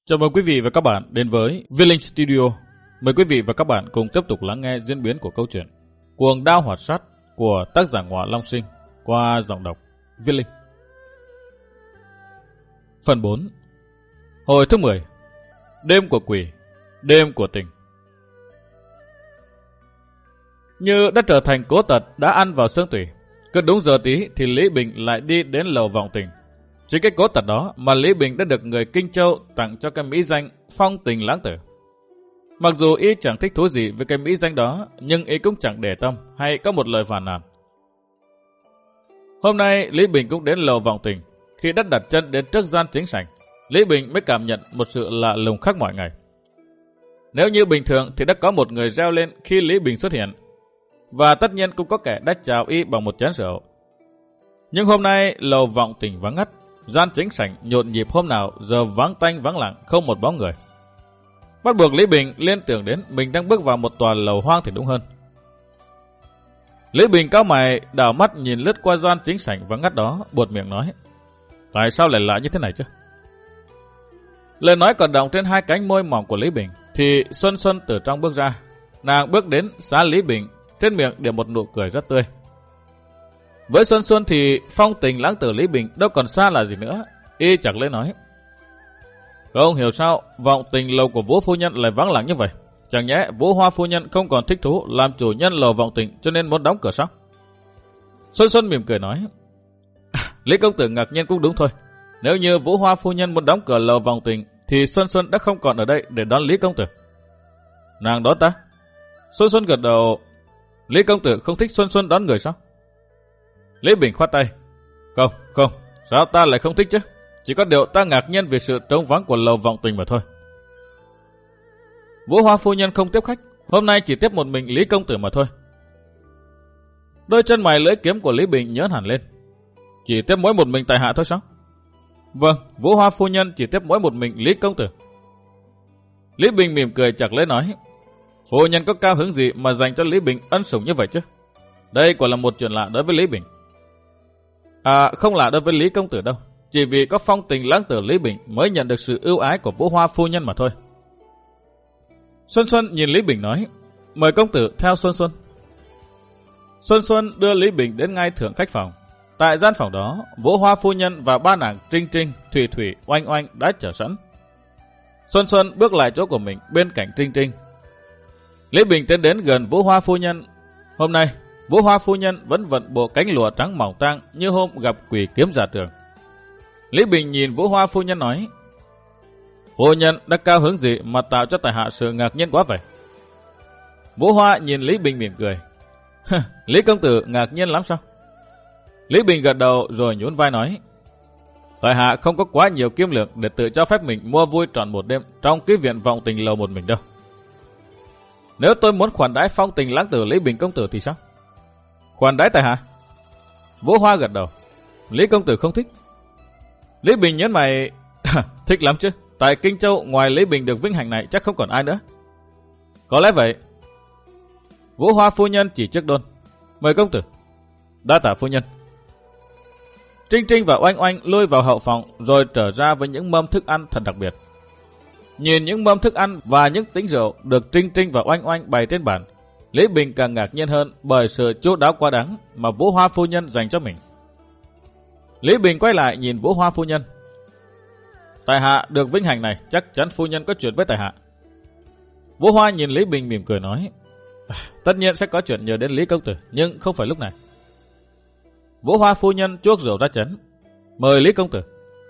Chào mừng quý vị và các bạn đến với Viết Linh Studio. Mời quý vị và các bạn cùng tiếp tục lắng nghe diễn biến của câu chuyện Cuồng Đao Hoạt Sát của tác giả Ngọa Long Sinh qua giọng đọc Viết Linh. Phần 4. Hồi thứ 10. Đêm của quỷ, đêm của tình. Như đã trở thành cố tật đã ăn vào xương tủy, cứ đúng giờ tí thì Lý Bình lại đi đến lầu vọng tình. Chính cái cố tật đó mà Lý Bình đã được người Kinh Châu tặng cho cái mỹ danh Phong Tình Lãng Tử. Mặc dù y chẳng thích thú gì với cái mỹ danh đó, nhưng y cũng chẳng để tâm hay có một lời phàn nàn. Hôm nay Lý Bình cũng đến lầu vọng tình. Khi đã đặt chân đến trước gian chính sảnh, Lý Bình mới cảm nhận một sự lạ lùng khác mọi ngày. Nếu như bình thường thì đã có một người reo lên khi Lý Bình xuất hiện, và tất nhiên cũng có kẻ đã chào y bằng một chén rượu. Nhưng hôm nay lầu vọng tình vắng ngắt, gian chính sảnh nhộn nhịp hôm nào giờ vắng tanh vắng lặng, không một bóng người. Bắt buộc Lý Bình liên tưởng đến mình đang bước vào một tòa lầu hoang thì đúng hơn. Lý Bình cau mày đảo mắt nhìn lướt qua gian chính sảnh vắng ngắt đó, buột miệng nói: tại sao lại lạ như thế này chứ? Lời nói còn đọng trên hai cánh môi mỏng của Lý Bình thì Xuân Xuân từ trong bước ra. Nàng bước đến xá Lý Bình, trên miệng để một nụ cười rất tươi. Với Xuân Xuân thì Phong Tình Lãng Tử Lý Bình đâu còn xa là gì nữa. Y chẳng lẽ nói: không hiểu sao vọng tình lầu của Vũ phu nhân lại vắng lặng như vậy? Chẳng nhẽ Vũ Hoa phu nhân không còn thích thú làm chủ nhân lầu vọng tình cho nên muốn đóng cửa sao? Xuân Xuân mỉm cười nói: Lý công tử ngạc nhiên cũng đúng thôi. Nếu như Vũ Hoa phu nhân muốn đóng cửa lầu vọng tình thì Xuân Xuân đã không còn ở đây để đón Lý công tử. Nàng đón ta? Xuân Xuân gật đầu. Lý công tử không thích Xuân Xuân đón người sao? Lý Bình khoát tay: Không, sao ta lại không thích chứ? Chỉ có điều ta ngạc nhiên vì sự trống vắng của lầu vọng tình mà thôi. Vũ Hoa phu nhân không tiếp khách, hôm nay chỉ tiếp một mình Lý công tử mà thôi. Đôi chân mày lưỡi kiếm của Lý Bình nhớn hẳn lên. Chỉ tiếp mỗi một mình tại hạ thôi sao? Vâng, Vũ Hoa phu nhân chỉ tiếp mỗi một mình Lý công tử. Lý Bình mỉm cười chặt lấy nói: phu nhân có cao hứng gì mà dành cho Lý Bình ân sủng như vậy chứ? Đây quả là một chuyện lạ đối với Lý Bình. À, không lạ đối với Lý công tử đâu. Chỉ vì có Phong Tình Lãng Tử Lý Bình mới nhận được sự ưu ái của Vũ Hoa phu nhân mà thôi. Xuân Xuân nhìn Lý Bình nói: mời công tử theo Xuân Xuân. Xuân Xuân đưa Lý Bình đến ngay thượng khách phòng. Tại gian phòng đó, Vũ Hoa phu nhân và ba nàng Trinh Trinh, Thủy Thủy, Oanh Oanh đã chờ sẵn. Xuân Xuân bước lại chỗ của mình bên cạnh Trinh Trinh. Lý Bình tiến đến gần Vũ Hoa phu nhân. Hôm nay, Vũ Hoa phu nhân vẫn vận bộ cánh lụa trắng mỏng tang như hôm gặp quỷ kiếm giả trường. Lý Bình nhìn Vũ Hoa phu nhân nói: phu nhân đã cao hứng gì mà tạo cho tại hạ sự ngạc nhiên quá vậy? Vũ Hoa nhìn Lý Bình mỉm cười: Lý công tử ngạc nhiên lắm sao? Lý Bình gật đầu rồi nhún vai nói: tại hạ không có quá nhiều kiếm lượng để tự cho phép mình mua vui trọn một đêm trong cái viện vọng tình lầu một mình đâu. Nếu tôi muốn khoản đãi Phong Tình Lãng Tử Lý Bình công tử thì sao? Khoản đãi tại hạ? Vũ Hoa gật đầu: Lý công tử không thích. Lý Bình nhấn mày: thích lắm chứ. Tại Kinh Châu ngoài Lý Bình được vinh hạnh này chắc không còn ai nữa. Có lẽ vậy. Vũ Hoa phu nhân chỉ trước đôn: mời công tử. Đa tạ phu nhân. Trinh Trinh và Oanh Oanh lui vào hậu phòng rồi trở ra với những mâm thức ăn thật đặc biệt. Nhìn những mâm thức ăn và những tính rượu được Trinh Trinh và Oanh Oanh bày trên bàn, Lý Bình càng ngạc nhiên hơn bởi sự chu đáo quá đáng mà Vũ Hoa phu nhân dành cho mình. Lý Bình quay lại nhìn Vũ Hoa phu nhân: tại hạ được vinh hạnh này chắc chắn phu nhân có chuyện với tại hạ. Vũ Hoa nhìn Lý Bình mỉm cười nói: tất nhiên sẽ có chuyện nhờ đến Lý công tử, nhưng không phải lúc này. Vũ Hoa phu nhân chuốc rượu ra chén: mời Lý công tử.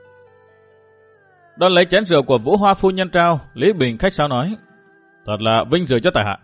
Đón lấy chén rượu của Vũ Hoa phu nhân trao, Lý Bình khách sáo nói: thật là vinh dự cho tại hạ.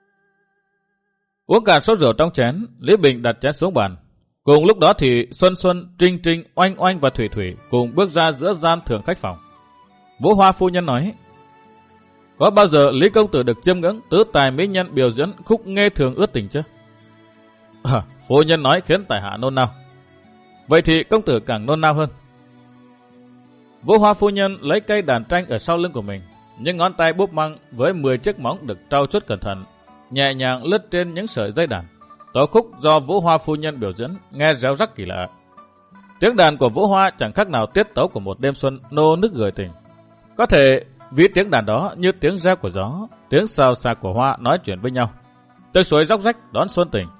Uống cạn số rượu trong chén, Lý Bình đặt chén xuống bàn. Cùng lúc đó thì Xuân Xuân, Trinh Trinh, Oanh Oanh và Thủy Thủy cùng bước ra giữa gian thượng khách phòng. Vũ Hoa phu nhân nói: có bao giờ Lý công tử được chiêm ngưỡng tứ tài mỹ nhân biểu diễn khúc Nghe Thường Ước Tình chứ? Phu nhân nói khiến tại hạ nôn nao. Vậy thì công tử càng nôn nao hơn. Vũ Hoa phu nhân lấy cây đàn tranh ở sau lưng của mình, những ngón tay búp măng với 10 chiếc móng được trau chuốt cẩn thận, nhẹ nhàng lướt trên những sợi dây đàn. Tổ khúc do Vũ Hoa phu nhân biểu diễn nghe réo rắc kỳ lạ. Tiếng đàn của Vũ Hoa chẳng khác nào tiết tấu của một đêm xuân nô nức gửi tình. Có thể Vì tiếng đàn đó như tiếng reo của gió, tiếng xào xạc của hoa nói chuyện với nhau. Tiếng suối róc rách đón xuân tình.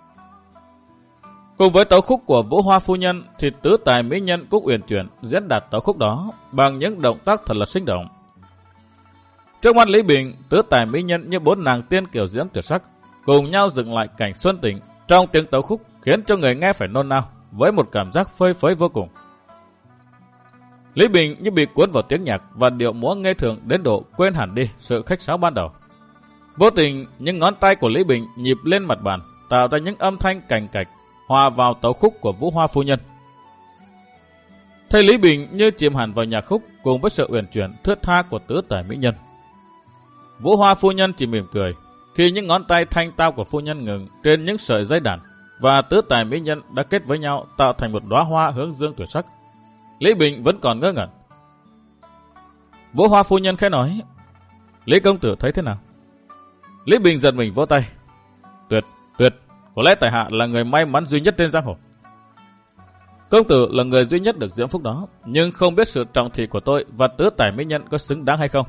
Cùng với tấu khúc của Vũ Hoa phu nhân thì tứ tài mỹ nhân Cúc Uyển Chuyển diễn đạt tấu khúc đó bằng những động tác thật là sinh động. Trước mắt Lý Bình, tứ tài mỹ nhân như bốn nàng tiên kiều diễm tuyệt sắc, cùng nhau dựng lại cảnh xuân tình trong tiếng tấu khúc khiến cho người nghe phải nôn nao với một cảm giác phơi phới vô cùng. Lý Bình như bị cuốn vào tiếng nhạc và điệu múa ngây thường đến độ quên hẳn đi sự khách sáo ban đầu. Vô tình những ngón tay của Lý Bình nhịp lên mặt bàn, tạo ra những âm thanh cành cạch hòa vào tấu khúc của Vũ Hoa phu nhân. Thấy Lý Bình như chìm hẳn vào nhạc khúc cùng với sự uyển chuyển thướt tha của tứ tài mỹ nhân. Vũ Hoa phu nhân chỉ mỉm cười khi những ngón tay thanh tao của phu nhân ngừng trên những sợi dây đàn và tứ tài mỹ nhân đã kết với nhau tạo thành một đóa hoa hướng dương tuyệt sắc. Lý Bình vẫn còn ngơ ngẩn. Vũ Hoa phu nhân khẽ nói: Lý công tử thấy thế nào? Lý Bình giật mình vỗ tay: Tuyệt, tuyệt, có lẽ tại hạ là người may mắn duy nhất trên giang hồ. Công tử là người duy nhất được diễm phúc đó, nhưng không biết sự trọng thị của tôi và tứ tài mỹ nhân có xứng đáng hay không.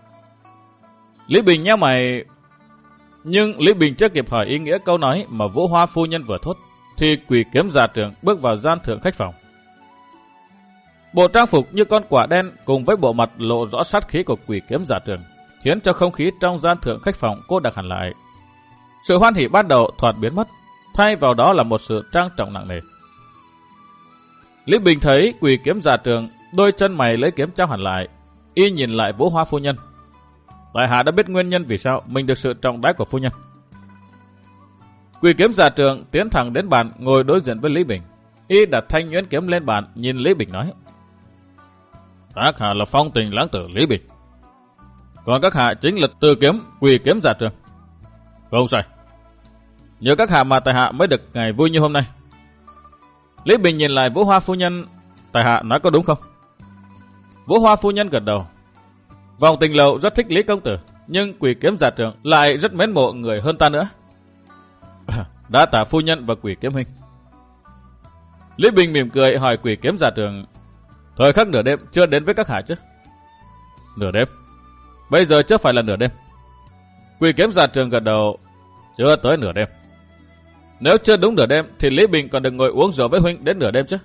Lý Bình nhếch mày, nhưng Lý Bình chưa kịp hỏi ý nghĩa câu nói mà Vũ Hoa phu nhân vừa thốt, thì Quỷ Kiếm Giả Trưởng bước vào gian thượng khách phòng. Bộ trang phục như con quả đen cùng với bộ mặt lộ rõ sát khí của Quỷ Kiếm Giả Trưởng khiến cho không khí trong gian thượng khách phòng cô đặc hẳn lại. Sự hoan hỉ ban đầu thoạt biến mất, thay vào đó là một sự trang trọng nặng nề. Lý Bình thấy Quỷ Kiếm Giả Trưởng, đôi chân mày lấy kiếm trao hẳn lại, y nhìn lại Vũ Hoa phu nhân. Tại hạ đã biết nguyên nhân vì sao mình được sự trọng đãi của phu nhân. Quỷ Kiếm Giả Trưởng tiến thẳng đến bàn ngồi đối diện với Lý Bình. Y đặt thanh nhuyễn kiếm lên bàn, nhìn Lý Bình nói: Các hạ là phong tình lãng tử Lý Bình, còn các hạ chính là Từ Kiếm Quỷ Kiếm Giả Trưởng. Không sai, nhờ các hạ mà tại hạ mới được ngày vui như hôm nay. Lý Bình nhìn lại Vũ Hoa phu nhân: Tại hạ nói có đúng không? Vũ Hoa phu nhân gật đầu. Vòng Tình Lầu rất thích Lý công tử, nhưng Quỷ Kiếm Giả Trưởng lại rất mến mộ người hơn ta nữa. Đã tạ phu nhân và Quỷ Kiếm huynh. Lý Bình mỉm cười hỏi Quỷ Kiếm Giả Trưởng: Thời khắc nửa đêm chưa đến với các hạ chứ? Nửa đêm? Bây giờ chưa phải là nửa đêm. Quỷ Kiếm Giả Trưởng gật đầu: Chưa tới nửa đêm. Nếu chưa đúng nửa đêm thì Lý Bình còn được ngồi uống rượu với huynh đến nửa đêm chứ?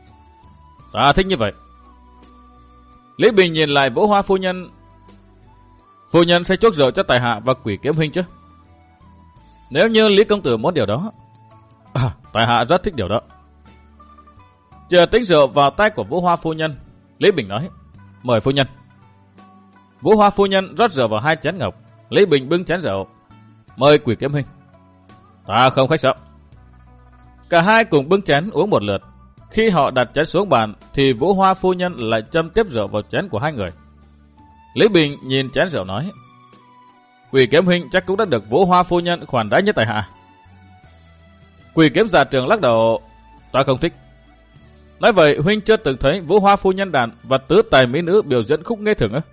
Ta thích như vậy. Lý Bình nhìn lại Vũ Hoa phu nhân: Phu nhân sẽ chuốc rượu cho tài hạ và Quỷ Kiếm huynh chứ? Nếu như Lý công tử muốn điều đó, tài hạ rất thích điều đó. Chờ tính rượu vào tay của Vũ Hoa phu nhân, Lý Bình nói: Mời phu nhân. Vũ Hoa phu nhân rót rượu vào 2 chén ngọc. Lý Bình bưng chén rượu: Mời Quỷ Kiếm huynh. Ta không khách sáo. Cả hai cùng bưng chén uống một lượt. Khi họ đặt chén xuống bàn thì Vũ Hoa phu nhân lại châm tiếp rượu vào chén của hai người. Lý Bình nhìn chén rượu nói: Quỷ Kiếm huynh chắc cũng đã được Vũ Hoa phu nhân khoản đãi nhất tại hạ. Quỷ Kiếm Giả Trưởng lắc đầu: Ta không thích. Nói vậy huynh chưa từng thấy Vũ Hoa phu nhân đàn và tứ tài mỹ nữ biểu diễn khúc nghe thường ư?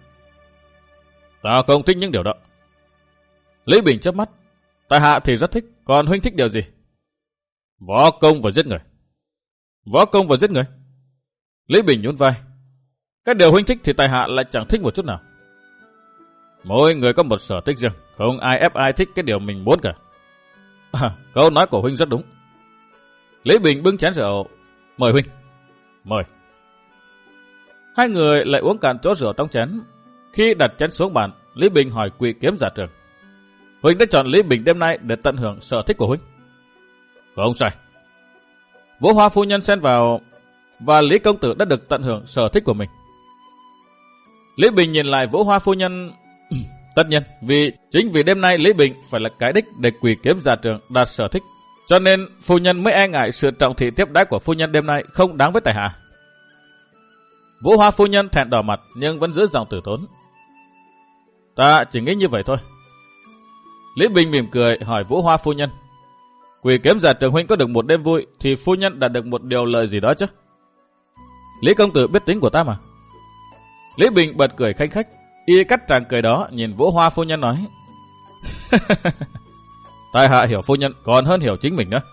Ta không thích những điều đó. Lý Bình chớp mắt: Tại hạ thì rất thích, còn huynh thích điều gì? Võ công và giết người. Võ công và giết người? Lý Bình nhún vai: Cái điều huynh thích thì tại hạ lại chẳng thích một chút nào. Mỗi người có một sở thích riêng, không ai ép ai thích cái điều mình muốn cả. Câu nói của huynh rất đúng. Lý Bình bưng chén rượu: Mời huynh. Mời. Hai người lại uống cạn chỗ rượu trong chén. Khi đặt chén xuống bàn, Lý Bình hỏi Quỷ Kiếm Giả Trưởng: Huynh đã chọn Lý Bình đêm nay để tận hưởng sở thích của huynh? Không sai. Vũ Hoa phu nhân xen vào: Và Lý công tử đã được tận hưởng sở thích của mình. Lý Bình nhìn lại Vũ Hoa phu nhân: Tất nhiên, chính vì đêm nay Lý Bình phải là cái đích để Quỷ Kiếm Giả Trưởng đạt sở thích, cho nên phu nhân mới e ngại sự trọng thị tiếp đãi của phu nhân đêm nay không đáng với tại hạ. Vũ Hoa phu nhân thẹn đỏ mặt nhưng vẫn giữ giọng tử tốn: Ta chỉ nghĩ như vậy thôi. Lý Bình mỉm cười hỏi Vũ Hoa phu nhân: Quỷ Kiếm Giả Trưởng huynh có được một đêm vui thì phu nhân đã được một điều lợi gì đó chứ? Lý công tử biết tính của ta mà. Lý Bình bật cười khanh khách. Y cắt tràng cười đó nhìn Vũ Hoa phu nhân nói: Tại hạ hiểu phu nhân còn hơn hiểu chính mình nữa.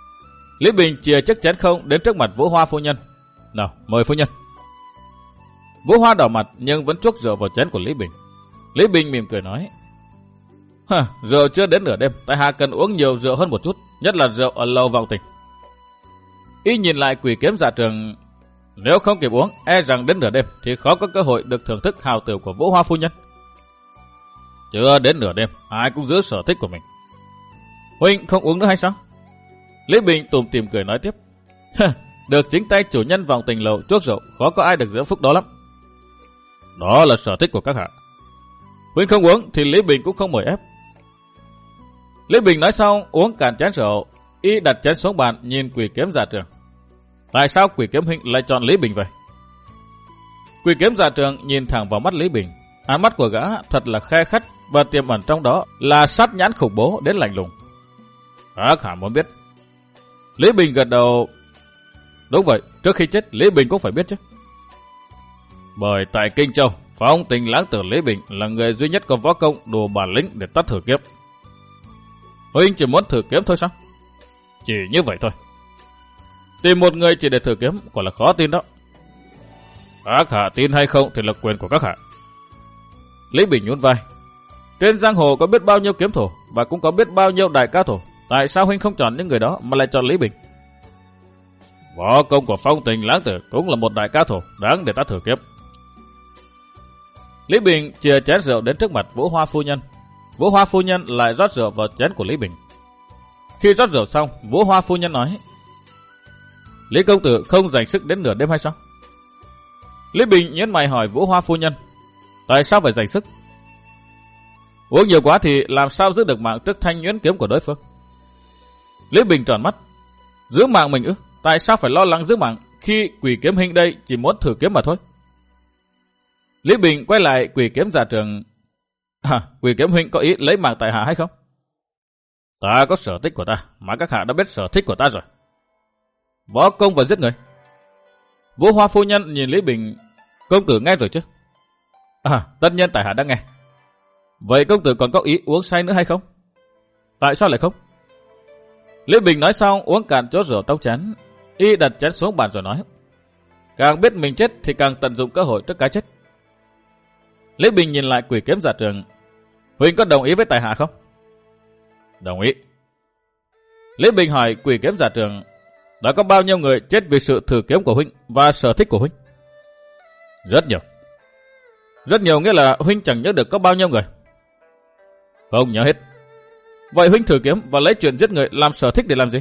Lý Bình chìa chiếc chén không đến trước mặt Vũ Hoa phu nhân: Nào, mời phu nhân. Vũ Hoa đỏ mặt nhưng vẫn chuốc rượu vào chén của Lý Bình. Lý Bình mỉm cười nói: rượu chưa đến nửa đêm, tại hạ cần uống nhiều rượu hơn một chút, nhất là rượu ở lầu Vọng Tình. Y nhìn lại Quỷ Kiếm Dạ Trường, nếu không kịp uống, e rằng đến nửa đêm thì khó có cơ hội được thưởng thức hào tiểu của Vũ Hoa phu nhân. Chưa đến nửa đêm, ai cũng giữ sở thích của mình. Huynh không uống nữa hay sao? Lý Bình tủm tỉm cười nói tiếp: được chính tay chủ nhân Vọng Tình lầu chuốc rượu, khó có ai được dưỡng phúc đó lắm. Đó là sở thích của các hạ. Huynh không uống thì Lý Bình cũng không mời ép. Lý Bình nói xong uống cạn chén rượu, y đặt chén xuống bàn nhìn Quỷ Kiếm Dạ Trường. Tại sao Quỷ Kiếm huynh lại chọn Lý Bình vậy? Quỷ Kiếm Dạ Trường nhìn thẳng vào mắt Lý Bình, ánh mắt của gã thật là khe khắt và tiềm ẩn trong đó là sát nhãn khủng bố đến lạnh lùng. Các hạ muốn biết? Lý Bình gật đầu. Đúng vậy, trước khi chết Lý Bình cũng phải biết chứ. Bởi tại Kinh Châu, Phong Tình lãng tử Lý Bình là người duy nhất có võ công đủ bản lĩnh để tắt thử kiếm. Huynh chỉ muốn thử kiếm thôi sao? Chỉ như vậy thôi. Tìm một người chỉ để thử kiếm quả là khó tin đó. Các hạ tin hay không thì là quyền của các hạ. Lý Bình nhún vai. Trên giang hồ có biết bao nhiêu kiếm thủ và cũng có biết bao nhiêu đại cao thủ. Tại sao huynh không chọn những người đó mà lại chọn Lý Bình? Võ công của Phong Tình lãng tử cũng là một đại cao thủ đáng để ta thử kiếm. Lý Bình chìa chén rượu đến trước mặt Vũ Hoa phu nhân. Vũ Hoa phu nhân lại rót rượu vào chén của Lý Bình. Khi rót rượu xong, Vũ Hoa phu nhân nói: Lý công tử không dành sức đến nửa đêm hay sao? Lý Bình nhếch mày hỏi Vũ Hoa phu nhân: Tại sao phải dành sức? Uống nhiều quá thì làm sao giữ được mạng trước thanh nhuyễn kiếm của đối phương? Lý Bình tròn mắt: Giữ mạng mình ư? Tại sao phải lo lắng giữ mạng khi Quỷ Kiếm huynh đây chỉ muốn thử kiếm mà thôi? Lý Bình quay lại Quỷ Kiếm Dạ Trường: Quỷ Kiếm huynh có ý lấy mạng tại hạ hay không? Ta có sở thích của ta, mà các hạ đã biết sở thích của ta rồi. Võ công và giết người. Vũ Hoa phu nhân nhìn Lý Bình: Công tử nghe rồi chứ? Tất nhiên tại hạ đã nghe. Vậy công tử còn có ý uống say nữa hay không? Tại sao lại không? Lý Bình nói xong uống cạn chốt rượu trong chén, y đặt chén xuống bàn rồi nói: Càng biết mình chết thì càng tận dụng cơ hội trước cái chết. Lý Bình nhìn lại Quỷ Kiếm Dạ Trường: Huynh có đồng ý với tại hạ không? Đồng ý. Lý Bình hỏi Quỷ Kiếm Dạ Trường: Đã có bao nhiêu người chết vì sự thử kiếm của huynh và sở thích của huynh? Rất nhiều. Rất nhiều nghĩa là huynh chẳng nhớ được có bao nhiêu người? Không nhớ hết. Vậy huynh thử kiếm và lấy chuyện giết người làm sở thích để làm gì?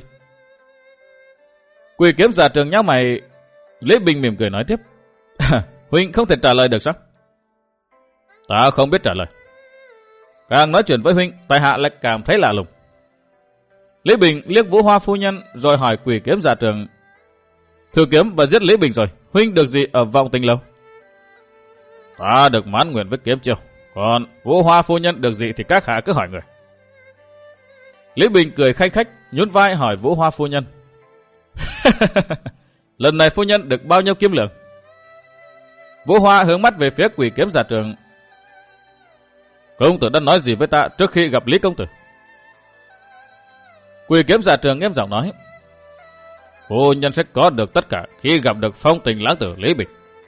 Quỷ Kiếm Dạ Trường nhíu mày. Lý Bình mỉm cười nói tiếp: Huynh không thể trả lời được sao? Ta không biết trả lời. Càng nói chuyện với huynh, tại hạ lại cảm thấy lạ lùng. Lý Bình liếc Vũ Hoa phu nhân rồi hỏi Quỷ Kiếm Dạ Trường: Thử kiếm và giết Lý Bình rồi, huynh được gì ở Vọng Tình lâu? Ta được mãn nguyện với kiếm chiêu, còn Vũ Hoa phu nhân được gì thì các hạ cứ hỏi người. Lý Bình cười khanh khách, nhún vai hỏi Vũ Hoa phu nhân: Lần này phu nhân được bao nhiêu kim lượng? Vũ Hoa hướng mắt về phía Quỷ Kiếm Dạ Trường: Công tử đã nói gì với ta trước khi gặp Lý công tử? Quỷ Kiếm Dạ Trường nghiêm giọng nói: Phu nhân sẽ có được tất cả khi gặp được Phong Tình lãng tử Lý Bình.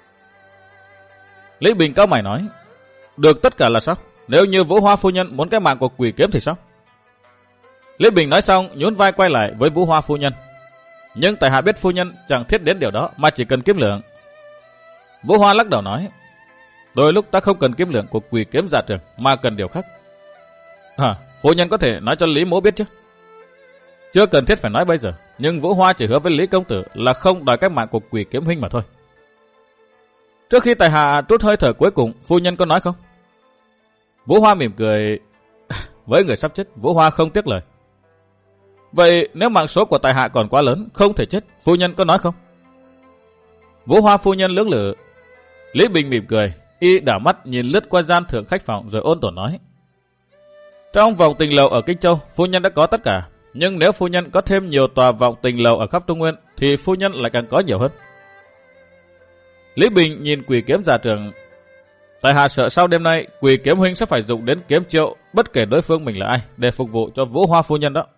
Lý Bình cau mày nói: Được tất cả là sao? Nếu như Vũ Hoa phu nhân muốn cái mạng của Quỷ Kiếm thì sao? Lý Bình nói xong nhún vai quay lại với Vũ Hoa phu nhân: Nhưng tại hạ biết phu nhân chẳng thiết đến điều đó mà chỉ cần kiếm lượng. Vũ Hoa lắc đầu nói: Đôi lúc ta không cần kiếm lượng của Quỷ Kiếm Dạ Trường mà cần điều khác. Phu nhân có thể nói cho Lý mỗ biết chứ? Chưa cần thiết phải nói bây giờ, nhưng Vũ Hoa chỉ hứa với Lý công tử là không đòi cái mạng của Quỷ Kiếm huynh mà thôi. Trước khi tại hạ trút hơi thở cuối cùng, phu nhân có nói không? Vũ Hoa mỉm cười: Với người sắp chết, Vũ Hoa không tiếc lời. Vậy nếu mạng số của tại hạ còn quá lớn, không thể chết, phu nhân có nói không? Vũ Hoa phu nhân lưỡng lự. Lý Bình mỉm cười, y đảo mắt nhìn lướt qua gian thượng khách phòng rồi ôn tồn nói: Trong Vọng Tình lầu ở Kinh Châu, phu nhân đã có tất cả. Nhưng nếu phu nhân có thêm nhiều tòa Vọng Tình lầu ở khắp Trung Nguyên, thì phu nhân lại càng có nhiều hơn. Lý Bình nhìn Quỷ Kiếm Dạ Trường: Tại hạ sợ sau đêm nay, Quỷ Kiếm huynh sẽ phải dùng đến kiếm chiêu bất kể đối phương mình là ai để phục vụ cho Vũ Hoa phu nhân đó.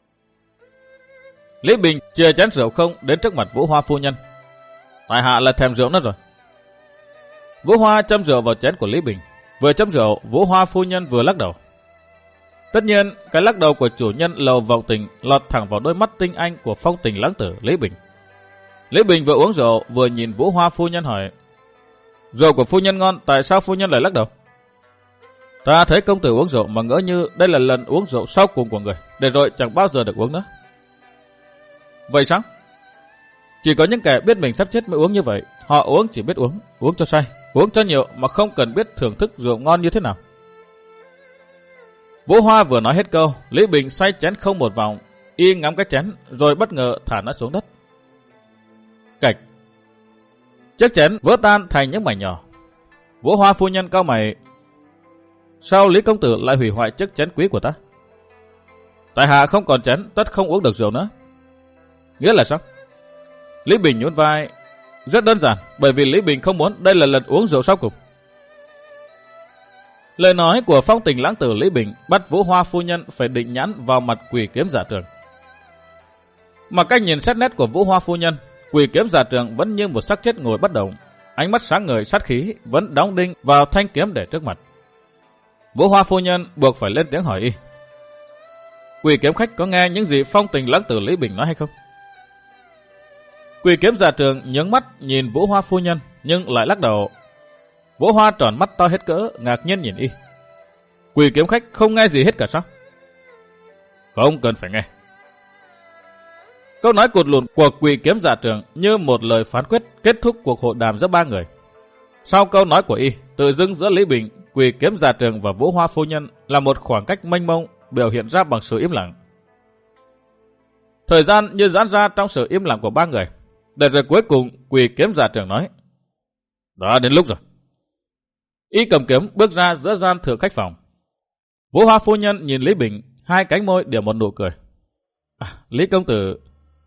Lý Bình chìa chén rượu không đến trước mặt Vũ Hoa phu nhân: Tại hạ là thèm rượu nữa rồi. Vũ Hoa châm rượu vào chén của Lý Bình. Vừa châm rượu, Vũ Hoa phu nhân vừa lắc đầu. Tất nhiên, cái lắc đầu của chủ nhân lầu vọng tình lọt thẳng vào đôi mắt tinh anh của phong tình lãng tử Lý Bình. Lý Bình vừa uống rượu vừa nhìn Vũ Hoa phu nhân hỏi: rượu của phu nhân ngon, tại sao phu nhân lại lắc đầu? Ta thấy công tử uống rượu mà ngỡ như đây là lần uống rượu sau cùng của người, để rồi chẳng bao giờ được uống nữa. Vậy sao? Chỉ có những kẻ biết mình sắp chết mới uống như vậy. Họ uống chỉ biết uống cho say, uống cho nhiều mà không cần biết thưởng thức rượu ngon như thế nào. Vũ Hoa vừa nói hết câu, Lý Bình xoay chén không một vòng, y ngắm cái chén rồi bất ngờ thả nó xuống đất. Cạch. Chiếc chén vỡ tan thành những mảnh nhỏ. Vũ Hoa phu nhân cau mày: sao Lý công tử lại hủy hoại chiếc chén quý của ta? Tại hạ không còn chén, tất không uống được rượu nữa. Nghĩa là sao? Lý Bình nhún vai: rất đơn giản, bởi vì Lý Bình không muốn đây là lần uống rượu sau cùng. Lời nói của phong tình lãng tử Lý Bình bắt Vũ Hoa phu nhân phải định nhãn vào mặt Quỷ Kiếm Giả Trường. Mà cách nhìn xét nét của Vũ Hoa phu nhân, Quỷ Kiếm Giả Trường vẫn như một xác chết ngồi bất động, ánh mắt sáng ngời sát khí vẫn đóng đinh vào thanh kiếm để trước mặt. Vũ Hoa phu nhân buộc phải lên tiếng hỏi y: Quỷ Kiếm khách có nghe những gì phong tình lãng tử Lý Bình nói hay không? Quỷ Kiếm Giả Trường nhướng mắt nhìn Vũ Hoa phu nhân nhưng lại lắc đầu. Vũ Hoa tròn mắt to hết cỡ, ngạc nhiên nhìn y. Quỷ Kiếm khách không nghe gì hết cả sao? Không cần phải nghe. Câu nói cụt lùn của Quỷ Kiếm Giả Trường như một lời phán quyết kết thúc cuộc hội đàm giữa ba người. Sau câu nói của y, tự dưng giữa Lý Bình, Quỷ Kiếm Giả Trường và Vũ Hoa phu nhân là một khoảng cách mênh mông biểu hiện ra bằng sự im lặng. Thời gian như giãn ra trong sự im lặng của ba người. Để rồi cuối cùng Quỷ Kiếm Giả Trường nói: đã đến lúc rồi. Y cầm kiếm bước ra giữa gian thượng khách phòng. Vũ Hoa phu nhân nhìn Lý Bình, hai cánh môi điểm một nụ cười. Lý công tử.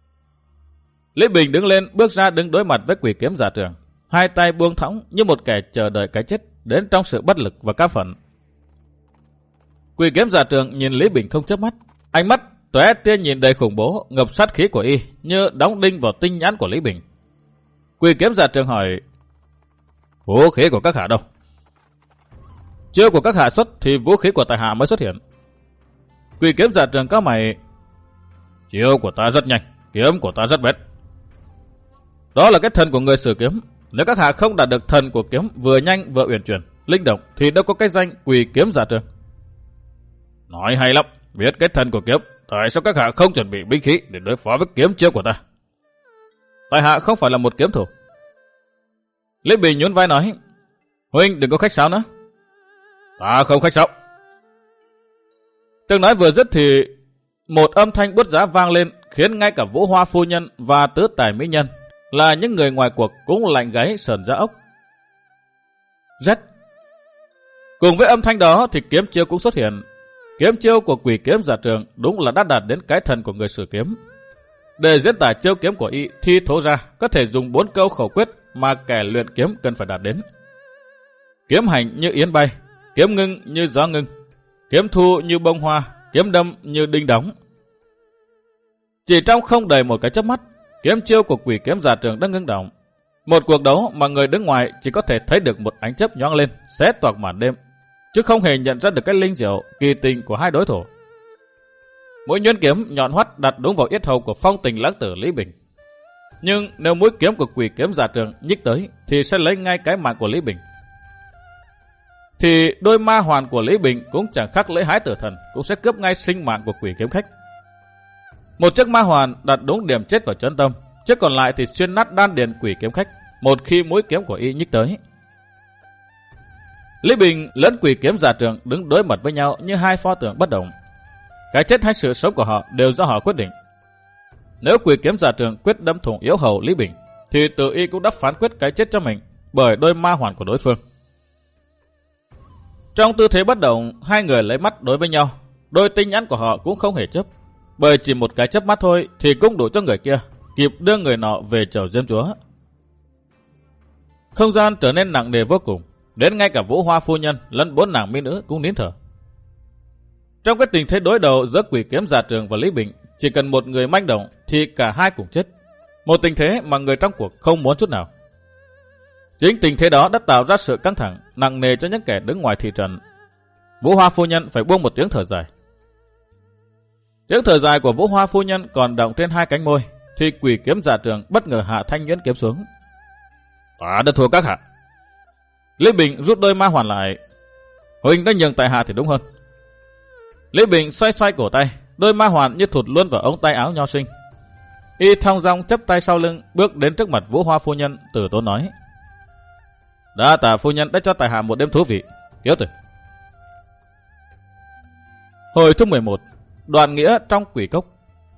Lý Bình đứng lên bước ra đứng đối mặt với Quỷ Kiếm Giả Trường, hai tay buông thõng như một kẻ chờ đợi cái chết đến trong sự bất lực và cám phẫn. Quỷ Kiếm Giả Trường nhìn Lý Bình không chớp mắt, ánh mắt tóe tia nhìn đầy khủng bố ngập sát khí của y như đóng đinh vào tinh nhãn của Lý Bình. Quỷ Kiếm Giả Trường hỏi: vũ khí của các hạ đâu? Chiêu của các hạ xuất thì vũ khí của tại hạ mới xuất hiện. Quỷ Kiếm Giả Trường cau mày: chiêu của ta rất nhanh, kiếm của ta rất bén. Đó là cái thần của người sử kiếm. Nếu các hạ không đạt được thần của kiếm vừa nhanh vừa uyển chuyển, linh động thì đâu có cái danh Quỷ Kiếm Giả Trường. Nói hay lắm, biết cái thần của kiếm, tại sao các hạ không chuẩn bị binh khí để đối phó với kiếm chiêu của ta? Tại hạ không phải là một kiếm thủ. Lý Bình nhún vai nói: huynh đừng có khách sáo nữa. Ta không khách sáo. Tiếng nói vừa dứt thì một âm thanh bút giá vang lên, khiến ngay cả Vũ Hoa phu nhân và tứ tài mỹ nhân là những người ngoài cuộc cũng lạnh gáy sởn da ốc. Rét. Cùng với âm thanh đó thì kiếm chiêu cũng xuất hiện. Kiếm chiêu của Quỷ Kiếm Giả Trường đúng là đã đạt đến cái thần của người sử kiếm. Để diễn tả chiêu kiếm của y thi thố ra có thể dùng 4 câu khẩu quyết mà kẻ luyện kiếm cần phải đạt đến. Kiếm hành như yến bay, kiếm ngưng như gió ngưng, kiếm thu như bông hoa, kiếm đâm như đinh đóng. Chỉ trong không đầy một cái chớp mắt, kiếm chiêu của Quỷ Kiếm Giả Trường đã ngưng động. Một cuộc đấu mà người đứng ngoài chỉ có thể thấy được một ánh chớp nhoáng lên, xé toạc màn đêm, chứ không hề nhận ra được cái linh diệu kỳ tình của hai đối thủ. Mũi nhuyễn kiếm nhọn hoắt đặt đúng vào yết hầu của phong tình lãng tử Lý Bình. Nhưng nếu mũi kiếm của Quỷ Kiếm Giả Trường nhích tới thì sẽ lấy ngay cái mạng của Lý Bình. Thì đôi ma hoàn của Lý Bình cũng chẳng khác lễ hái tử thần, cũng sẽ cướp ngay sinh mạng của Quỷ Kiếm khách. Một chiếc ma hoàn đặt đúng điểm chết vào chân tâm, chiếc còn lại thì xuyên nát đan điền Quỷ Kiếm khách một khi mũi kiếm của y nhích tới. Lý Bình lẫn Quỷ Kiếm Giả Trường đứng đối mặt với nhau như hai pho tượng bất động. Cái chết hay sự sống của họ đều do họ quyết định. Nếu Quỷ Kiếm Giả Trường quyết đâm thủng yếu hầu Lý Bình, thì tự y cũng đã phán quyết cái chết cho mình bởi đôi ma hoàn của đối phương. Trong tư thế bất động, hai người lấy mắt đối với nhau, đôi tinh nhãn của họ cũng không hề chớp, bởi chỉ một cái chớp mắt thôi thì cũng đủ cho người kia kịp đưa người nọ về chầu Diêm Chúa. Không gian trở nên nặng nề vô cùng, đến ngay cả Vũ Hoa phu nhân lẫn 4 nàng mỹ nữ cũng nín thở. Trong cái tình thế đối đầu giữa Quỷ Kiếm Giả Trường và Lý Bình, chỉ cần một người manh động thì cả hai cùng chết. Một tình thế mà người trong cuộc không muốn chút nào. Chính tình thế đó đã tạo ra sự căng thẳng nặng nề cho những kẻ đứng ngoài thị trấn. Vũ Hoa phu nhân phải buông một tiếng thở dài. Tiếng thở dài của Vũ Hoa phu nhân còn đọng trên hai cánh môi, thì Quỷ Kiếm Dạ Trường bất ngờ hạ thanh nhuyễn kiếm xuống. Ta đã thua các hạ. Lý Bình rút đôi ma hoàn lại. Huynh đã nhường tại hạ thì đúng hơn. Lý Bình xoay xoay cổ tay, đôi ma hoàn như thụt luôn vào ống tay áo nho sinh. Y thong dong chắp tay sau lưng, bước đến trước mặt Vũ Hoa phu nhân, từ tốn nói: Đa tạ phu nhân đã cho tại hạ một đêm thú vị. Kiếu tử. Hồi thứ 11, đoạn nghĩa trong Quỷ Cốc.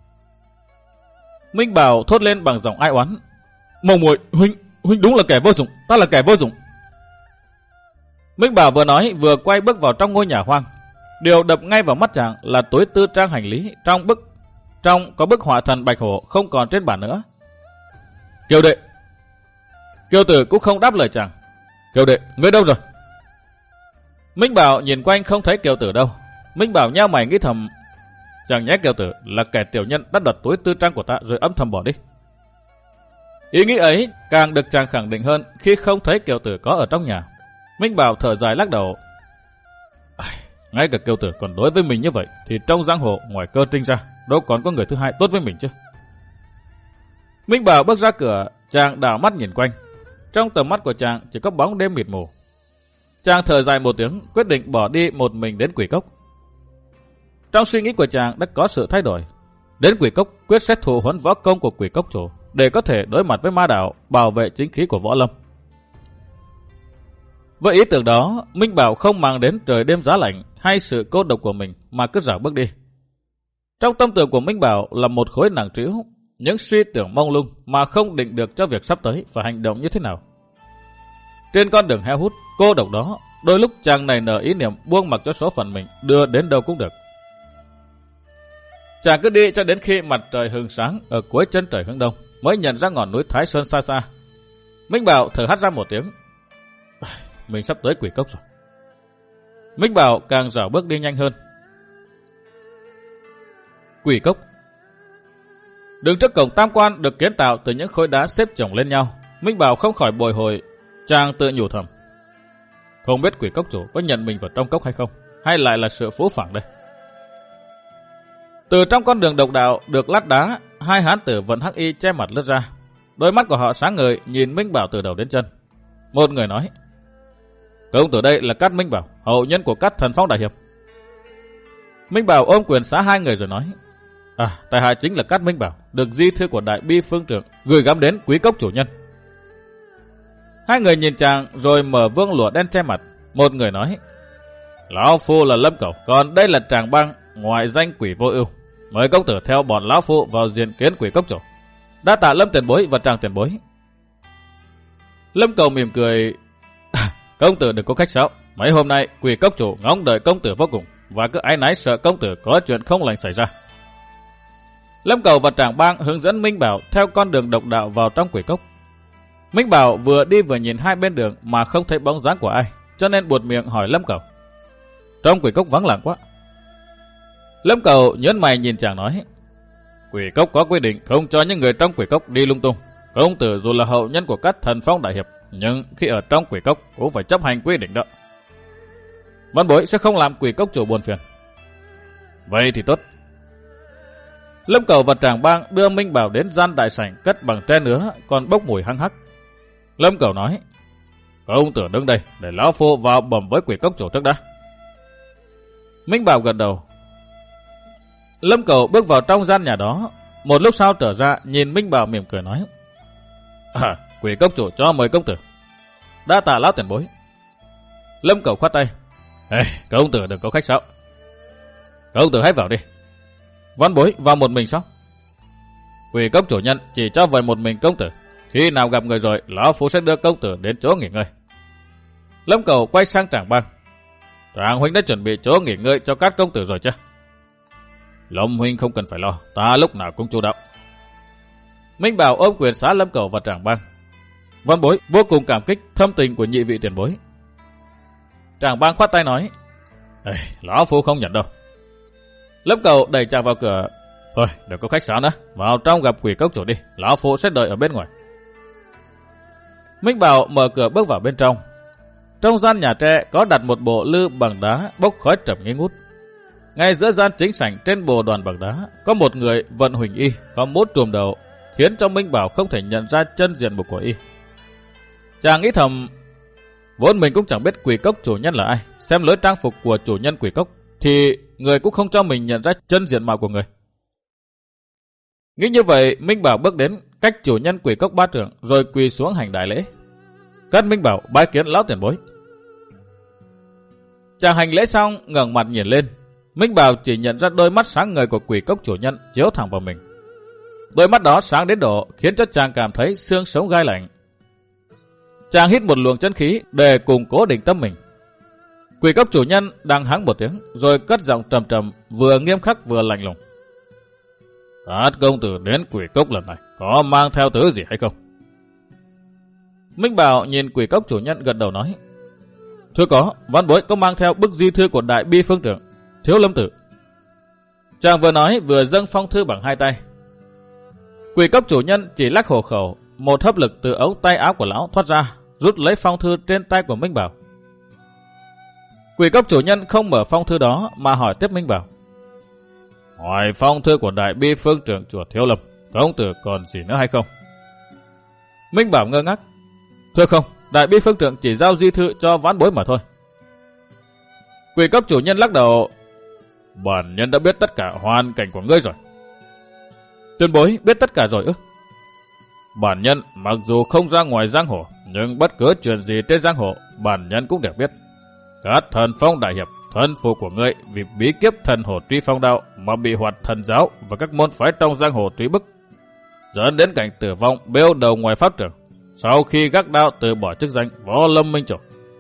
Minh Bảo thốt lên bằng giọng ai oán: Màu muội, huynh đúng là kẻ vô dụng, ta là kẻ vô dụng. Minh Bảo vừa nói vừa quay bước vào trong ngôi nhà hoang. Điều đập ngay vào mắt chàng là túi tư trang hành lý trong có bức họa thần bạch hổ không còn trên bàn nữa. Kiều đệ. Kiều tử cũng không đáp lời chàng. Kiều đệ, ngươi đâu rồi? Minh Bảo nhìn quanh không thấy Kiều tử đâu. Minh Bảo nhao mày nghĩ thầm: Chàng nhé, Kiều tử là kẻ tiểu nhân đã đoạt túi tư trang của ta rồi âm thầm bỏ đi. Ý nghĩ ấy càng được chàng khẳng định hơn khi không thấy Kiều tử có ở trong nhà. Minh Bảo thở dài lắc đầu. Ngay cả Kiều tử còn đối với mình như vậy thì trong giang hồ ngoài Cơ Trinh ra đâu còn có người thứ hai tốt với mình chứ. Minh Bảo bước ra cửa, chàng đảo mắt nhìn quanh. Trong tầm mắt của chàng chỉ có bóng đêm mịt mù. Chàng thở dài một tiếng, quyết định bỏ đi một mình đến Quỷ Cốc. Trong suy nghĩ của chàng đã có sự thay đổi. Đến Quỷ Cốc quyết xét thù huấn võ công của Quỷ Cốc chủ để có thể đối mặt với ma đạo, bảo vệ chính khí của võ lâm. Với ý tưởng đó, Minh Bảo không mang đến trời đêm giá lạnh hay sự cô độc của mình mà cứ dạo bước đi. Trong tâm tưởng của Minh Bảo là một khối nặng trĩu, những suy tưởng mông lung mà không định được cho việc sắp tới phải hành động như thế nào. Trên con đường heo hút, cô độc đó, đôi lúc chàng này nở ý niệm buông mặc cho số phận mình đưa đến đâu cũng được. Chàng cứ đi cho đến khi mặt trời hừng sáng ở cuối chân trời hướng đông mới nhận ra ngọn núi Thái Sơn xa xa. Minh Bảo thở hắt ra một tiếng. Mình sắp tới Quỷ Cốc rồi. Minh Bảo càng dạo bước đi nhanh hơn. Quỷ Cốc. Đường trước cổng tam quan được kiến tạo từ những khối đá xếp chồng lên nhau. Minh Bảo không khỏi bồi hồi, chàng tự nhủ thầm: Không biết Quỷ Cốc chủ có nhận mình vào trong cốc hay không, hay lại là sự phũ phàng đây. Từ trong con đường độc đạo được lát đá, hai hán tử vận hắc y che mặt lướt ra. Đôi mắt của họ sáng ngời nhìn Minh Bảo từ đầu đến chân. Một người nói: Công tử đây là Cát Minh Bảo, hậu nhân của Cát Thần Phong đại hiệp. Minh Bảo ôm quyền xá hai người rồi nói: tại hạ chính là Cát Minh Bảo, được di thư của Đại Bi Phương Trượng gửi gắm đến Quý Cốc chủ nhân. Hai người nhìn chàng rồi mở vương lụa đen che mặt. Một người nói: Lão phu là Lâm Cẩu, còn đây là Tràng Bang, ngoại danh Quỷ Vô Ưu. Mời công tử theo bọn lão phu vào diện kiến Quỷ Cốc chủ. Đa tạ Lâm tiền bối và Tràng tiền bối. Lâm Cẩu mỉm cười: Công tử đừng có khách sáo. Mấy hôm nay Quỷ Cốc chủ ngóng đợi công tử vô cùng, và cứ áy náy sợ công tử có chuyện không lành xảy ra. Lâm Cẩu và Tràng Bang hướng dẫn Minh Bảo theo con đường độc đạo vào trong Quỷ Cốc. Minh Bảo vừa đi vừa nhìn hai bên đường mà không thấy bóng dáng của ai, cho nên buột miệng hỏi Lâm Cẩu: Trong Quỷ Cốc vắng lặng quá. Lâm Cẩu nhớn mày nhìn chàng nói: Quỷ Cốc có quy định không cho những người trong Quỷ Cốc đi lung tung. Công tử dù là hậu nhân của Cát Thần Phong đại hiệp, nhưng khi ở trong Quỷ Cốc cũng phải chấp hành quy định đó. Văn bối sẽ không làm Quỷ Cốc chủ buồn phiền. Vậy thì tốt. Lâm Cẩu và Tràng Bang đưa Minh Bảo đến gian đại sảnh cất bằng tre nứa còn bốc mùi hăng hắc. Lâm Cẩu nói: Công tử đứng đây để lão phu vào bẩm với Quỷ Cốc chủ trước đã. Minh Bảo gật đầu. Lâm Cẩu bước vào trong gian nhà đó. Một lúc sau trở ra nhìn Minh Bảo mỉm cười nói: Quỷ Cốc chủ cho mời công tử. Đa tạ lão tiền bối. Lâm Cẩu khoát tay: Công tử đừng có khách sáo. Công tử hãy vào đi. Văn bối vào một mình sao? Quỷ Cốc chủ nhân chỉ cho vậy một mình công tử. Khi nào gặp người rồi, lão phu sẽ đưa công tử đến chỗ nghỉ ngơi. Lâm Cẩu quay sang Tràng Bang: Tràng huynh đã chuẩn bị chỗ nghỉ ngơi cho các công tử rồi chứ? Lâm huynh không cần phải lo, ta lúc nào cũng chu đáo. Minh Bảo ôm quyền xá Lâm Cẩu và Tràng Bang: Văn bối vô cùng cảm kích thâm tình của nhị vị tiền bối. Tràng Bang khoát tay nói: Lão phu không nhận đâu. Lâm Cẩu đẩy chàng vào cửa: Thôi đừng có khách sáo nữa, vào trong gặp Quỷ Cốc chủ đi, lão phu sẽ đợi ở bên ngoài. Minh Bảo mở cửa bước vào bên trong. Trong gian nhà tre có đặt một bộ lư bằng đá bốc khói trầm nghi ngút. Ngay giữa gian chính sảnh trên bồ đoàn bằng đá có một người vận huỳnh y, có mốt trùm đầu, khiến cho Minh Bảo không thể nhận ra chân diện mục của y. Chàng nghĩ thầm, vốn mình cũng chẳng biết Quỷ Cốc chủ nhân là ai, xem lối trang phục của chủ nhân Quỷ Cốc thì người cũng không cho mình nhận ra chân diện mạo của người. Nghĩ như vậy, Minh Bảo bước đến cách chủ nhân Quỷ Cốc 3 trượng rồi quỳ xuống hành đại lễ. Cất Minh Bảo bái kiến lão tiền bối. Chàng hành lễ xong ngẩng mặt nhìn lên, Minh Bảo chỉ nhận ra đôi mắt sáng ngời của Quỷ Cốc chủ nhân chiếu thẳng vào mình. Đôi mắt đó sáng đến độ khiến cho chàng cảm thấy xương sống gai lạnh. Chàng hít một luồng chân khí để củng cố định tâm mình. Quỷ Cốc chủ nhân đang hắng một tiếng rồi cất giọng trầm trầm, vừa nghiêm khắc vừa lạnh lùng. Các công tử đến Quỷ Cốc lần này có mang theo thứ gì hay không? Minh Bảo nhìn Quỷ Cốc chủ nhân gật đầu nói, thưa có, văn bối có mang theo bức di thư của Đại Bi Phương trưởng, Thiếu Lâm Tử. Chàng vừa nói vừa dâng phong thư bằng hai tay. Quỷ Cốc chủ nhân chỉ lắc hộ khẩu, một hấp lực từ ống tay áo của lão thoát ra, rút lấy phong thư trên tay của Minh Bảo. Quỷ Cốc chủ nhân không mở phong thư đó mà hỏi tiếp Minh Bảo. Ngoài phong thư của Đại Bi Phương trưởng chùa Thiếu Lâm, công tử còn gì nữa hay không? Minh Bảo ngơ ngác. Thưa không, Đại Bi Phương trưởng chỉ giao di thư cho vãn bối mà thôi. Quỷ Cốc chủ nhân lắc đầu. Bản nhân đã biết tất cả hoàn cảnh của ngươi rồi. Tuyên bối biết tất cả rồi ư? Bản nhân mặc dù không ra ngoài giang hồ, nhưng bất cứ chuyện gì trên giang hồ, bản nhân cũng đều biết. Các thần phong đại hiệp, thân phụ của ngươi vì bí kiếp thần hồ truy phong đạo mà bị hoạt thần giáo và các môn phái trong giang hồ truy bức, dẫn đến cảnh tử vong bêu đầu ngoài pháp trường. Sau khi gác đạo từ bỏ chức danh Võ Lâm Minh Chủ.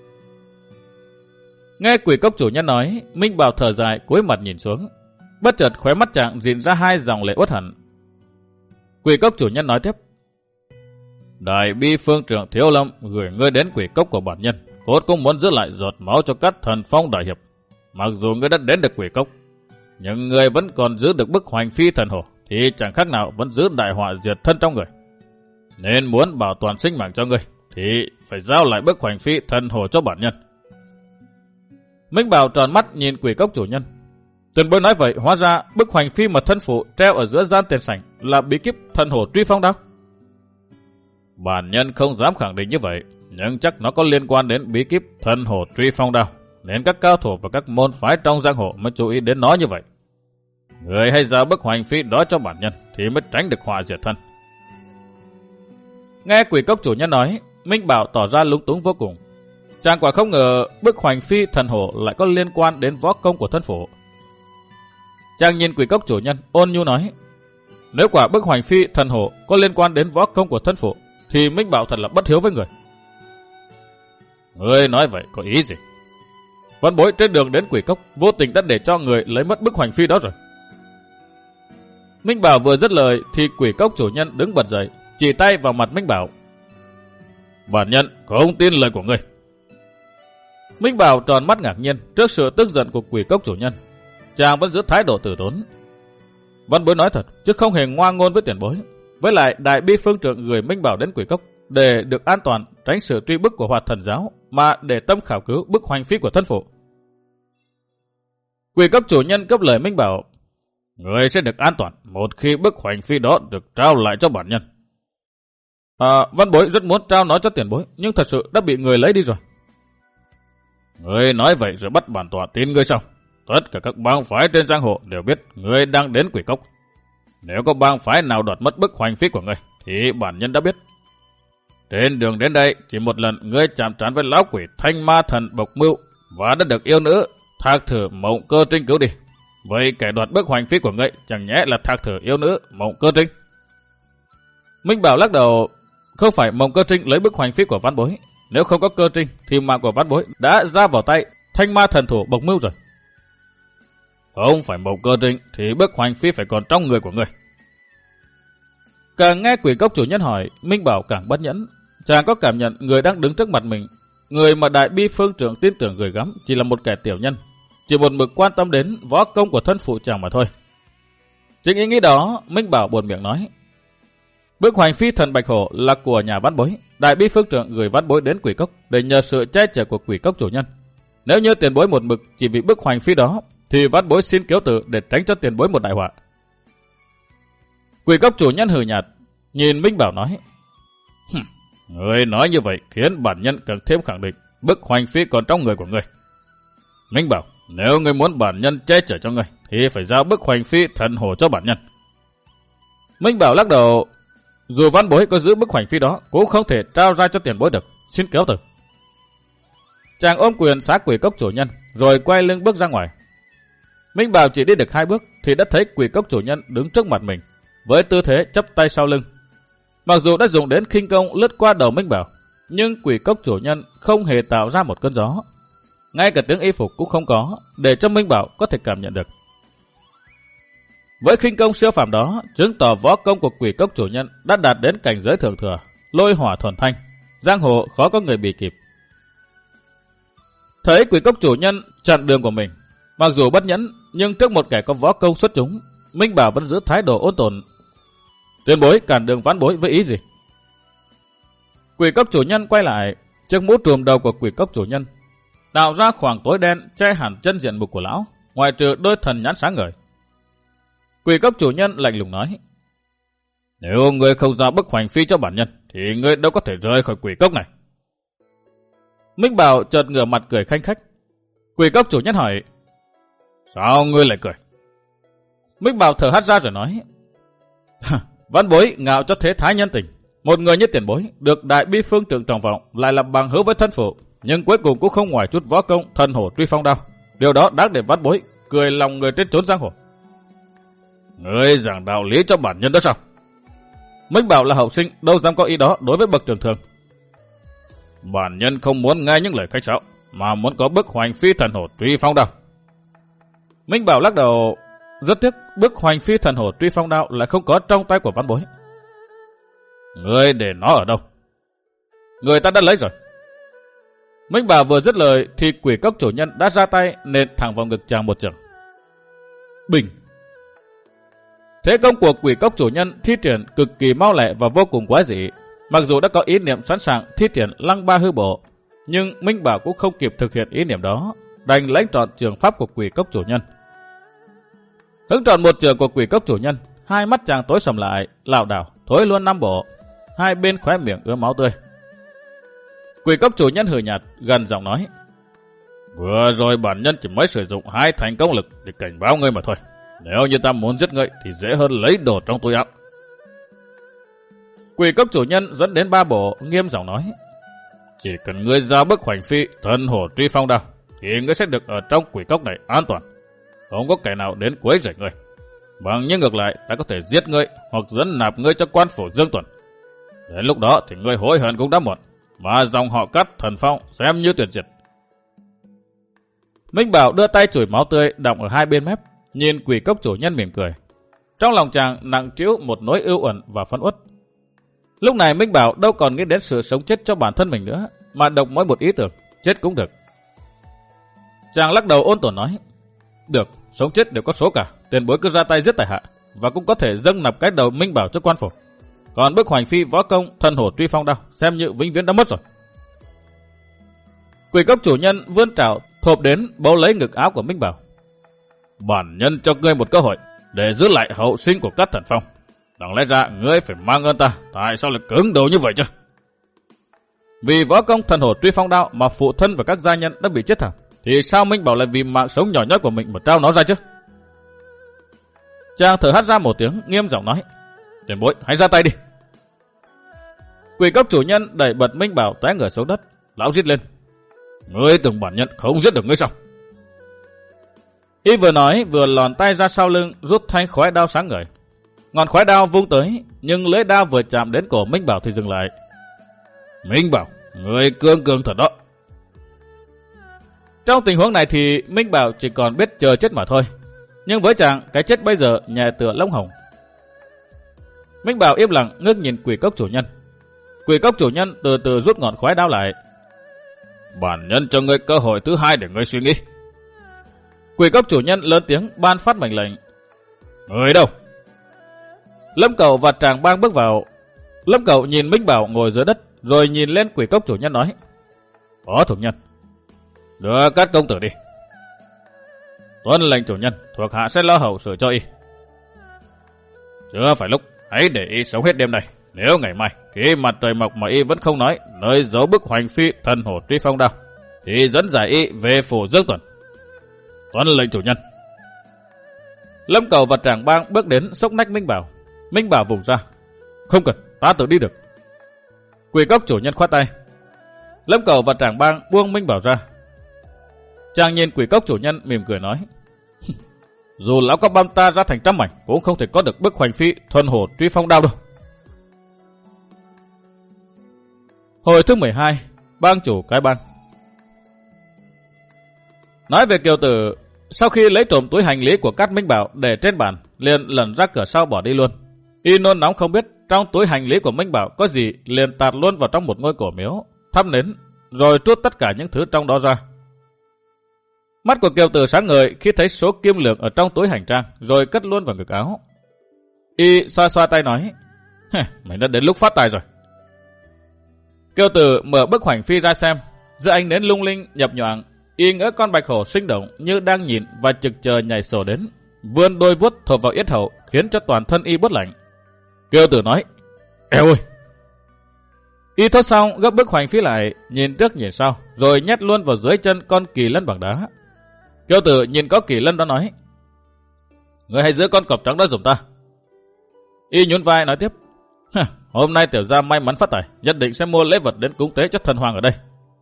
Nghe Quỷ Cốc chủ nhân nói, Minh Bảo thở dài cúi mặt nhìn xuống. Bất chợt khóe mắt chàng rịn ra hai dòng lệ uất hận. Quỷ Cốc chủ nhân nói tiếp. Đại Bi Phương trưởng Thiếu Lâm gửi ngươi đến Quỷ Cốc của bản nhân, cốt cũng muốn giữ lại giọt máu cho các thần phong đại hiệp. Mặc dù ngươi đã đến được Quỷ Cốc, nhưng ngươi vẫn còn giữ được bức hoành phi thần hồ, thì chẳng khác nào vẫn giữ đại họa diệt thân trong người. Nên muốn bảo toàn sinh mạng cho ngươi thì phải giao lại bức hoành phi thần hồ cho bản nhân. Minh Bảo tròn mắt nhìn Quỷ Cốc chủ nhân. Tiền bối nói vậy, hóa ra bức hoành phi mà thân phụ treo ở giữa gian tiền sảnh là bí kíp thần hồ truy phong đâu? Bản nhân không dám khẳng định như vậy, nhưng chắc nó có liên quan đến bí kíp thần hồ truy phong đao, nên các cao thủ và các môn phái trong giang hồ mới chú ý đến nó như vậy. Người hay giao bức hoành phi đó cho bản nhân thì mới tránh được họa diệt thân. Nghe Quỷ Cốc chủ nhân nói, Minh Bảo tỏ ra lúng túng vô cùng. Chàng quả không ngờ bức hoành phi thần hổ lại có liên quan đến võ công của thân phụ. Chàng nhìn Quỷ Cốc chủ nhân ôn nhu nói, nếu quả bức hoành phi thần hổ có liên quan đến võ công của thân phụ thì Minh Bảo thật là bất hiếu với người. Ngươi nói vậy có ý gì? Văn bối trên đường đến Quỷ Cốc vô tình đã để cho người lấy mất bức hoành phi đó rồi. Minh Bảo vừa dứt lời thì Quỷ Cốc chủ nhân đứng bật dậy, chỉ tay vào mặt Minh Bảo. Bản nhân không tin lời của ngươi. Minh Bảo tròn mắt ngạc nhiên trước sự tức giận của Quỷ Cốc chủ nhân. Chàng vẫn giữ thái độ từ tốn. Văn bối nói thật, chứ không hề ngoa ngôn với tiền bối. Với lại Đại Bi Phương trưởng gửi Minh Bảo đến Quỷ Cốc để được an toàn tránh sự truy bức của Hoạt Thần giáo, mà để tâm khảo cứu bức hoành phi của thân phụ. Quỷ Cốc chủ nhân cấp lời Minh Bảo. Người sẽ được an toàn một khi bức hoành phi đó được trao lại cho bản nhân. Văn bối rất muốn trao nó cho tiền bối, nhưng thật sự đã bị người lấy đi rồi. Người nói vậy rồi bắt bản tọa tin ngươi sao? Tất cả các bang phái trên giang hồ đều biết ngươi đang đến Quỷ Cốc. Nếu có bang phái nào đoạt mất bức hoành phi của ngươi thì bản nhân đã biết. Trên đường đến đây chỉ một lần ngươi chạm trán với lão quỷ Thanh Ma Thần Bộc Mưu và đã được yêu nữ Thạc Thử Mộng Cơ Trinh cứu đi. Vậy kẻ đoạt bức hoành phi của ngươi chẳng nhẽ là Thạc Thử yêu nữ Mộng Cơ Trinh? Minh Bảo lắc đầu. Không phải Mộng Cơ Trinh lấy bức hoành phi của văn bối. Nếu không có Cơ Trinh thì mạng của văn bối đã ra vào tay Thanh Ma Thần Thủ Bộc Mưu rồi. Không phải Mộng Cơ Trinh thì bức hoành phi phải còn trong người của ngươi. Càng nghe Quỷ Cốc chủ nhân hỏi, Minh Bảo càng bất nhẫn. Chàng có cảm nhận người đang đứng trước mặt mình, người mà Đại Bi Phương trưởng tin tưởng gửi gắm, chỉ là một kẻ tiểu nhân, chỉ một mực quan tâm đến võ công của thân phụ chàng mà thôi. Chính ý nghĩ đó, Minh Bảo buồn miệng nói. Bức hoành phi thần bạch hổ là của nhà Vãn Bối. Đại bi phương trưởng gửi Vãn Bối đến Quỷ Cốc để nhờ sự che chở của Quỷ Cốc chủ nhân. Nếu như tiền bối một mực chỉ vì bức hoành phi đó, thì Vãn Bối xin kéo từ để tránh cho tiền bối một đại họa. Quỷ Cốc chủ nhân hừ nhạt, nhìn Minh Bảo nói: Người nói như vậy khiến bản nhân càng thêm khẳng định bức hoành phi còn trong người của người. Minh Bảo, nếu người muốn bản nhân che chở cho người, thì phải giao bức hoành phi thần hổ cho bản nhân. Minh Bảo lắc đầu: Dù Vãn Bối có giữ bức hoành phi đó, cũng không thể trao ra cho tiền bối được, xin kéo từ. Chàng ôm quyền xá Quỷ Cốc chủ nhân, rồi quay lưng bước ra ngoài. Minh Bảo chỉ đi được 2 bước thì đã thấy Quỷ Cốc chủ nhân đứng trước mặt mình, với tư thế chắp tay sau lưng. Mặc dù đã dùng đến khinh công lướt qua đầu Minh Bảo, nhưng Quỷ Cốc chủ nhân không hề tạo ra một cơn gió. Ngay cả tiếng y phục cũng không có, để cho Minh Bảo có thể cảm nhận được. Với khinh công siêu phàm đó, chứng tỏ võ công của Quỷ Cốc chủ nhân đã đạt đến cảnh giới thượng thừa, lôi hỏa thuần thanh, giang hồ khó có người bị kịp. Thấy Quỷ Cốc chủ nhân chặn đường của mình, mặc dù bất nhẫn, nhưng trước một kẻ có võ công xuất chúng, Minh Bảo vẫn giữ thái độ ôn tồn. Tiền bối cản đường Vãn Bối với ý gì? Quỷ Cốc chủ nhân quay lại, chiếc mũ trùm đầu của Quỷ Cốc chủ nhân tạo ra khoảng tối đen che hẳn chân diện mục của lão, ngoại trừ đôi thần nhãn sáng ngời. Quỷ Cốc chủ nhân lạnh lùng nói: Nếu ngươi không giao bức hoành phi cho bản nhân, thì ngươi đâu có thể rời khỏi Quỷ Cốc này. Minh Bảo chợt ngửa mặt cười khanh khách. Quỷ Cốc chủ nhân hỏi: Sao ngươi lại cười? Minh Bảo thở hắt ra rồi nói: Vãn Bối ngạo cho thế thái nhân tình. Một người như tiền bối được đại bi phương trưởng trọng vọng, lại là bằng hữu với thân phụ, nhưng cuối cùng cũng không ngoài chút võ công thần hổ truy phong đao. Điều đó đáng để Vãn Bối cười lòng người trên trốn giang hồ. Ngươi giảng đạo lý cho bản nhân đó sao? Minh Bảo là hậu sinh, đâu dám có ý đó đối với bậc trưởng thường. Bản nhân không muốn nghe những lời khách sáo, mà muốn có bức hoành phi thần hổ truy phong đao. Minh Bảo lắc đầu: Rất tiếc bức hoành phi thần hổ truy phong đao lại không có trong tay của Vãn Bối. Ngươi để nó ở đâu? Người ta đã lấy rồi. Minh Bảo vừa dứt lời thì Quỷ Cốc chủ nhân đã ra tay nện thẳng vào ngực chàng một chưởng. Bình. Thế công của Quỷ Cốc chủ nhân thi triển cực kỳ mau lẹ và vô cùng quái dị. Mặc dù đã có ý niệm sẵn sàng thi triển lăng ba hư bộ, nhưng Minh Bảo cũng không kịp thực hiện ý niệm đó, đành lãnh trọn trường pháp của Quỷ Cốc chủ nhân. Hứng trọn một trường của Quỷ Cốc chủ nhân, hai mắt chàng tối sầm lại, lảo đảo thối luôn 5 bộ, hai bên khóe miệng ứa máu tươi. Quỷ Cốc chủ nhân hừ nhạt, gần giọng nói: Vừa rồi bản nhân chỉ mới sử dụng 2 thành công lực để cảnh báo ngươi mà thôi. Nếu như ta muốn giết ngươi thì dễ hơn lấy đồ trong túi áo. Quỷ Cốc chủ nhân dẫn đến 3 bộ, nghiêm giọng nói: Chỉ cần ngươi giao bức hoành phi thần hổ truy phong đao, thì ngươi sẽ được ở trong Quỷ Cốc này an toàn, không có kẻ nào đến quấy rầy ngươi. Bằng nhưng ngược lại, ta có thể giết ngươi hoặc dẫn nạp ngươi cho quan phủ Dương Tuần. Đến lúc đó thì ngươi hối hận cũng đã muộn, mà dòng họ Cát Thần Phong xem như tuyệt diệt. Minh Bảo đưa tay chùi máu tươi đọng ở hai bên mép, nhìn Quỷ Cốc chủ nhân mỉm cười. Trong lòng chàng nặng trĩu một nỗi ưu uẩn và phẫn uất. Lúc này Minh Bảo đâu còn nghĩ đến sự sống chết cho bản thân mình nữa, mà độc mỗi một ý tưởng, chết cũng được. Chàng lắc đầu ôn tồn nói: Được, sống chết đều có số cả, tiền bối cứ ra tay giết tại hạ, và cũng có thể dâng nạp cái đầu Minh Bảo cho quan phủ. Còn bức hoành phi võ công thần hổ truy phong đao xem như vĩnh viễn đã mất rồi. Quỷ Cốc chủ nhân vươn trảo thộp đến bấu lấy ngực áo của Minh Bảo. Bản nhân cho ngươi một cơ hội để giữ lại hậu sinh của Cát Thần Phong. Đáng lẽ ra ngươi phải mang ơn ta, tại sao lại cứng đầu như vậy chứ? Vì võ công thần hổ truy phong đao mà phụ thân và các gia nhân đã bị chết thảm, thì sao Minh Bảo lại vì mạng sống nhỏ nhoi của mình mà trao nó ra chứ? Chàng thở hắt ra một tiếng, nghiêm giọng nói: Tiền bối, hãy ra tay đi. Quỷ Cốc chủ nhân đẩy bật Minh Bảo té ngửa xuống đất, lão rít lên: Ngươi tưởng bản nhân không giết được ngươi sao? Y vừa nói vừa lòn tay ra sau lưng rút thanh khói đao sáng ngời. Ngọn khói đao vung tới, nhưng lưỡi đao vừa chạm đến cổ Minh Bảo thì dừng lại. Minh Bảo, ngươi cương cường thật đó. Trong tình huống này thì Minh Bảo chỉ còn biết chờ chết mà thôi. Nhưng với chàng, cái chết bây giờ nhẹ tựa lông hồng. Minh Bảo im lặng ngước nhìn Quỷ Cốc chủ nhân. Quỷ Cốc chủ nhân từ từ rút ngọn khói đao lại. Bản nhân cho ngươi cơ hội thứ 2 để ngươi suy nghĩ. Quỷ Cốc chủ nhân lớn tiếng ban phát mệnh lệnh. Người đâu? Lâm Cẩu và Tràng Bang bước vào. Lâm Cẩu nhìn Minh Bảo ngồi dưới đất, rồi nhìn lên Quỷ Cốc chủ nhân nói: Có thủ nhân, đưa các công tử đi. Tuân lệnh chủ nhân, thuộc hạ sẽ lo hậu sự cho y. Chưa phải lúc, hãy để y sống hết đêm này. Nếu ngày mai khi mặt trời mọc mà y vẫn không nói nơi giấu bức hoành phi thần hổ truy phong đao, thì dẫn giải y về phủ Dương Tuần. Tuân lệnh chủ nhân. Lâm Cẩu và Tràng Bang bước đến xốc nách Minh Bảo. Minh Bảo vùng ra: Không cần, ta tự đi được. Quỷ Cốc chủ nhân khoát tay. Lâm Cẩu và Tràng Bang buông Minh Bảo ra. Chàng nhìn Quỷ Cốc chủ nhân mỉm cười nói: Dù lão có băm ta ra thành trăm mảnh cũng không thể có được bức hoành phi thuần hổ truy phong đao đâu. Hồi thứ 12, bang chủ cái bang. Nói về Kiều Tử, sau khi lấy trộm túi hành lý của Cát Minh Bảo để trên bàn, liền lẩn ra cửa sau bỏ đi luôn. Y nôn nóng không biết trong túi hành lý của Minh Bảo có gì, liền tạt luôn vào trong một ngôi cổ miếu, thắp nến, rồi trút tất cả những thứ trong đó ra. Mắt của Kiều Tử sáng ngời khi thấy số kim lượng ở trong túi hành trang, rồi cất luôn vào ngực áo. Y xoa xoa tay nói: Mình đã đến lúc phát tài rồi. Kiều Tử mở bức hoành phi ra xem, giữa ánh nến lung linh nhập nhoạng, y ngỡ con bạch hổ sinh động như đang nhìn và trực chờ nhảy sổ đến, vươn đôi vuốt thộp vào yết hầu khiến cho toàn thân y bớt lạnh. Kiều Tử nói: Eo ơi! Y thốt xong gấp bức hoành phi lại, nhìn trước nhìn sau, rồi nhét luôn vào dưới chân con kỳ lân bằng đá. Kiều Tử nhìn có kỳ lân đó nói: Người hãy giữ con cọp trắng đó giùm ta. Y nhún vai nói tiếp: Hôm nay tiểu gia may mắn phát tài, nhất định sẽ mua lễ vật đến cúng tế cho thần hoàng ở đây.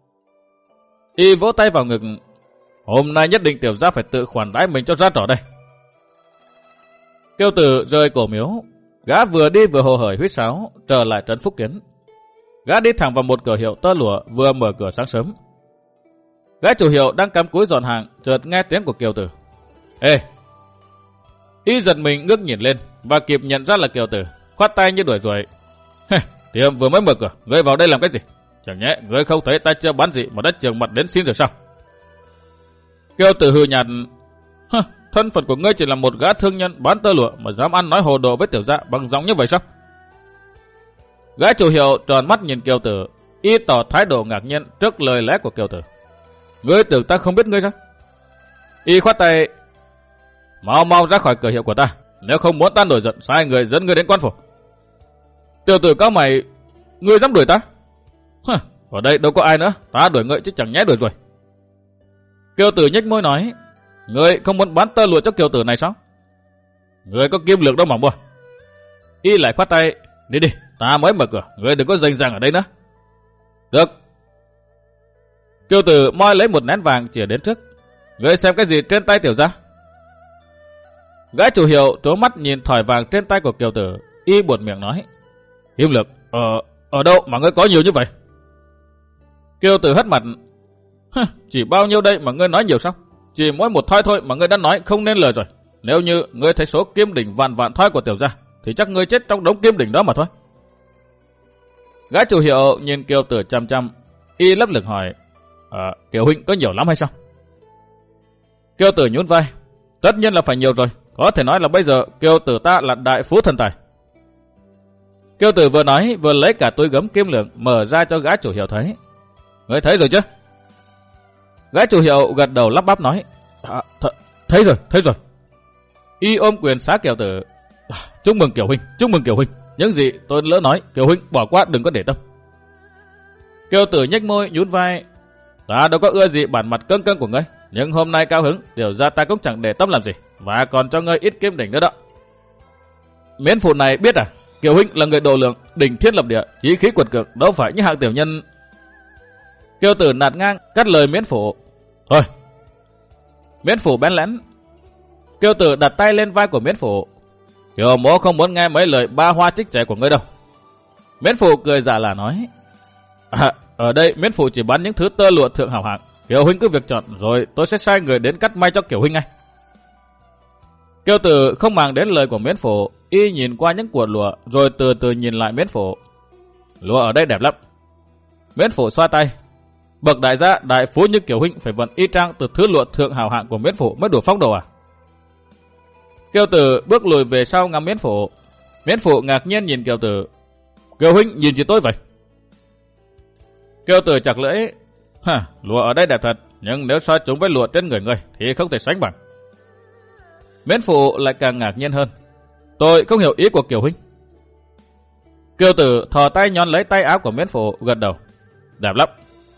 Y vỗ tay vào ngực: Hôm nay nhất định tiểu gia phải tự khoản đãi mình cho ra trò đây. Kiều Tử rời cổ miếu, gã vừa đi vừa hồ hởi huýt sáo trở lại trấn Phúc Kiến. Gã đi thẳng vào một cửa hiệu tơ lụa vừa mở cửa sáng sớm. Gã chủ hiệu đang cắm cúi dọn hàng, chợt nghe tiếng của Kiều Tử. Ê! Y giật mình ngước nhìn lên và kịp nhận ra là Kiều Tử, khoát tay như đuổi ruồi. Tiệm vừa mới mở cửa, ngươi vào đây làm cái gì? Chẳng nhẽ ngươi không thấy ta chưa bán gì mà đã trường mặt đến xin rồi sao? Kiều Tử hừ nhạt: Thân phận của ngươi chỉ là một gã thương nhân bán tơ lụa mà dám ăn nói hồ đồ với tiểu gia bằng giọng như vậy sao? Gã chủ hiệu tròn mắt nhìn Kiều Tử, y tỏ thái độ ngạc nhiên trước lời lẽ của Kiều Tử. Ngươi tưởng ta không biết ngươi sao? Y khoát tay: Mau ra khỏi cửa hiệu của ta, nếu không muốn ta nổi giận sai người dẫn ngươi đến quan phủ. Kiều Tử cao mày: Ngươi dám đuổi ta? Ở đây đâu có ai nữa, ta đuổi ngươi chứ chẳng nhẽ đuổi rồi. Kiều Tử nhếch môi nói: Ngươi không muốn bán tơ lụa cho Kiều Tử này sao? Ngươi có kim lượng đâu mà mua. Y lại khoát tay: Đi đi, ta mới mở cửa, ngươi đừng có rành ràng ở đây nữa. Được. Kiều Tử moi lấy một nén vàng chìa đến trước. Ngươi xem cái gì trên tay tiểu gia? Gã chủ hiệu trố mắt nhìn thỏi vàng trên tay của Kiều Tử, y buột miệng nói: Kim lượng, ở đâu mà ngươi có nhiều như vậy? Kiều Tử hất mặt: Chỉ bao nhiêu đây mà ngươi nói nhiều sao? Chỉ mỗi một thoi thôi mà ngươi đã nói không nên lời rồi. Nếu như ngươi thấy số kim đỉnh vạn thoi của tiểu gia, thì chắc ngươi chết trong đống kim đỉnh đó mà thôi. Gã chủ hiệu nhìn Kiều Tử chăm chăm, y lấp lửng hỏi: Kiều huynh có nhiều lắm hay sao? Kiều Tử nhún vai: Tất nhiên là phải nhiều rồi, có thể nói là bây giờ Kiều Tử ta là đại phú thần tài. Kiều Tử vừa nói vừa lấy cả túi gấm kim lượng mở ra cho gã chủ hiệu thấy. Ngươi thấy rồi chứ? Gã chủ hiệu gật đầu lắp bắp nói: Thấy rồi. Y ôm quyền xá Kiều Tử: Chúc mừng Kiều huynh. Những gì tôi lỡ nói, Kiều huynh bỏ qua đừng có để tâm. Kiều Tử nhếch môi nhún vai: Ta đâu có ưa gì bản mặt cưng của ngươi, nhưng hôm nay cao hứng, tiểu gia ta cũng chẳng để tâm làm gì, và còn cho ngươi ít kim đỉnh nữa đó. Miễn phụ này biết à? Kiều huynh là người độ lượng, đỉnh thiên lập địa, chí khí quật cường, đâu phải như hạng tiểu nhân. Kiều Tử nạt ngang cắt lời Miễn phụ: Thôi. Miễn phụ bén lén. Kiều Tử đặt tay lên vai của Miễn phụ: Kiều mỗ không muốn nghe mấy lời ba hoa trích trẻ của ngươi đâu. Miễn phụ cười dạ là nói: Ở đây Miễn phụ chỉ bán những thứ tơ lụa thượng hảo hạng, Kiều huynh cứ việc chọn rồi tôi sẽ sai người đến cắt may cho Kiều huynh ngay. Kiều Tử không màng đến lời của Miễn phụ, y nhìn qua những cuộn lụa rồi từ từ nhìn lại Miễn phụ. Lụa ở đây đẹp lắm. Miễn phụ xoa tay: Bậc đại gia đại phú như Kiều huynh phải vận y trang từ thứ lụa thượng hảo hạng của Miễn phụ mới đủ phong độ à? Kiều Tử bước lùi về sau ngắm Miễn phụ. Miễn phụ ngạc nhiên nhìn Kiều Tử: Kiều huynh nhìn chỉ tôi vậy. Kiều Tử chặt lưỡi. Lụa ở đây đẹp thật, nhưng nếu so chúng với lụa trên người ngươi thì không thể sánh bằng. Miễn Phụ lại càng ngạc nhiên hơn. Tôi không hiểu ý của Kiều huynh. Kiều Tử thò tay nhón lấy tay áo của Miễn Phụ, gật đầu. Đẹp lắm.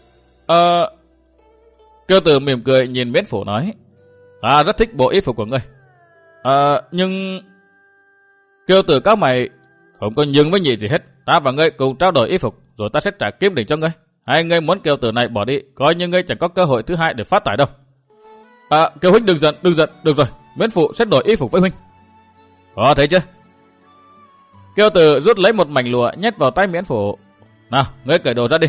Kiều Tử mỉm cười nhìn Miễn Phụ nói. Ta rất thích bộ y phục của ngươi. Nhưng... Kiều Tử các mày. Không có nhưng với nhị gì hết. Ta và ngươi cùng trao đổi y phục, rồi ta sẽ trả kim đỉnh cho ngươi. Hay ngươi muốn Kiều Tử này bỏ đi, coi như ngươi chẳng có cơ hội thứ hai để phát tài đâu. Kiều huynh đừng giận, được rồi. Miễn Phụ sẽ đổi y phục với huynh. Có thấy chưa? Kiều Tử rút lấy một mảnh lụa nhét vào tay Miễn Phụ. Nào, ngươi cởi đồ ra đi.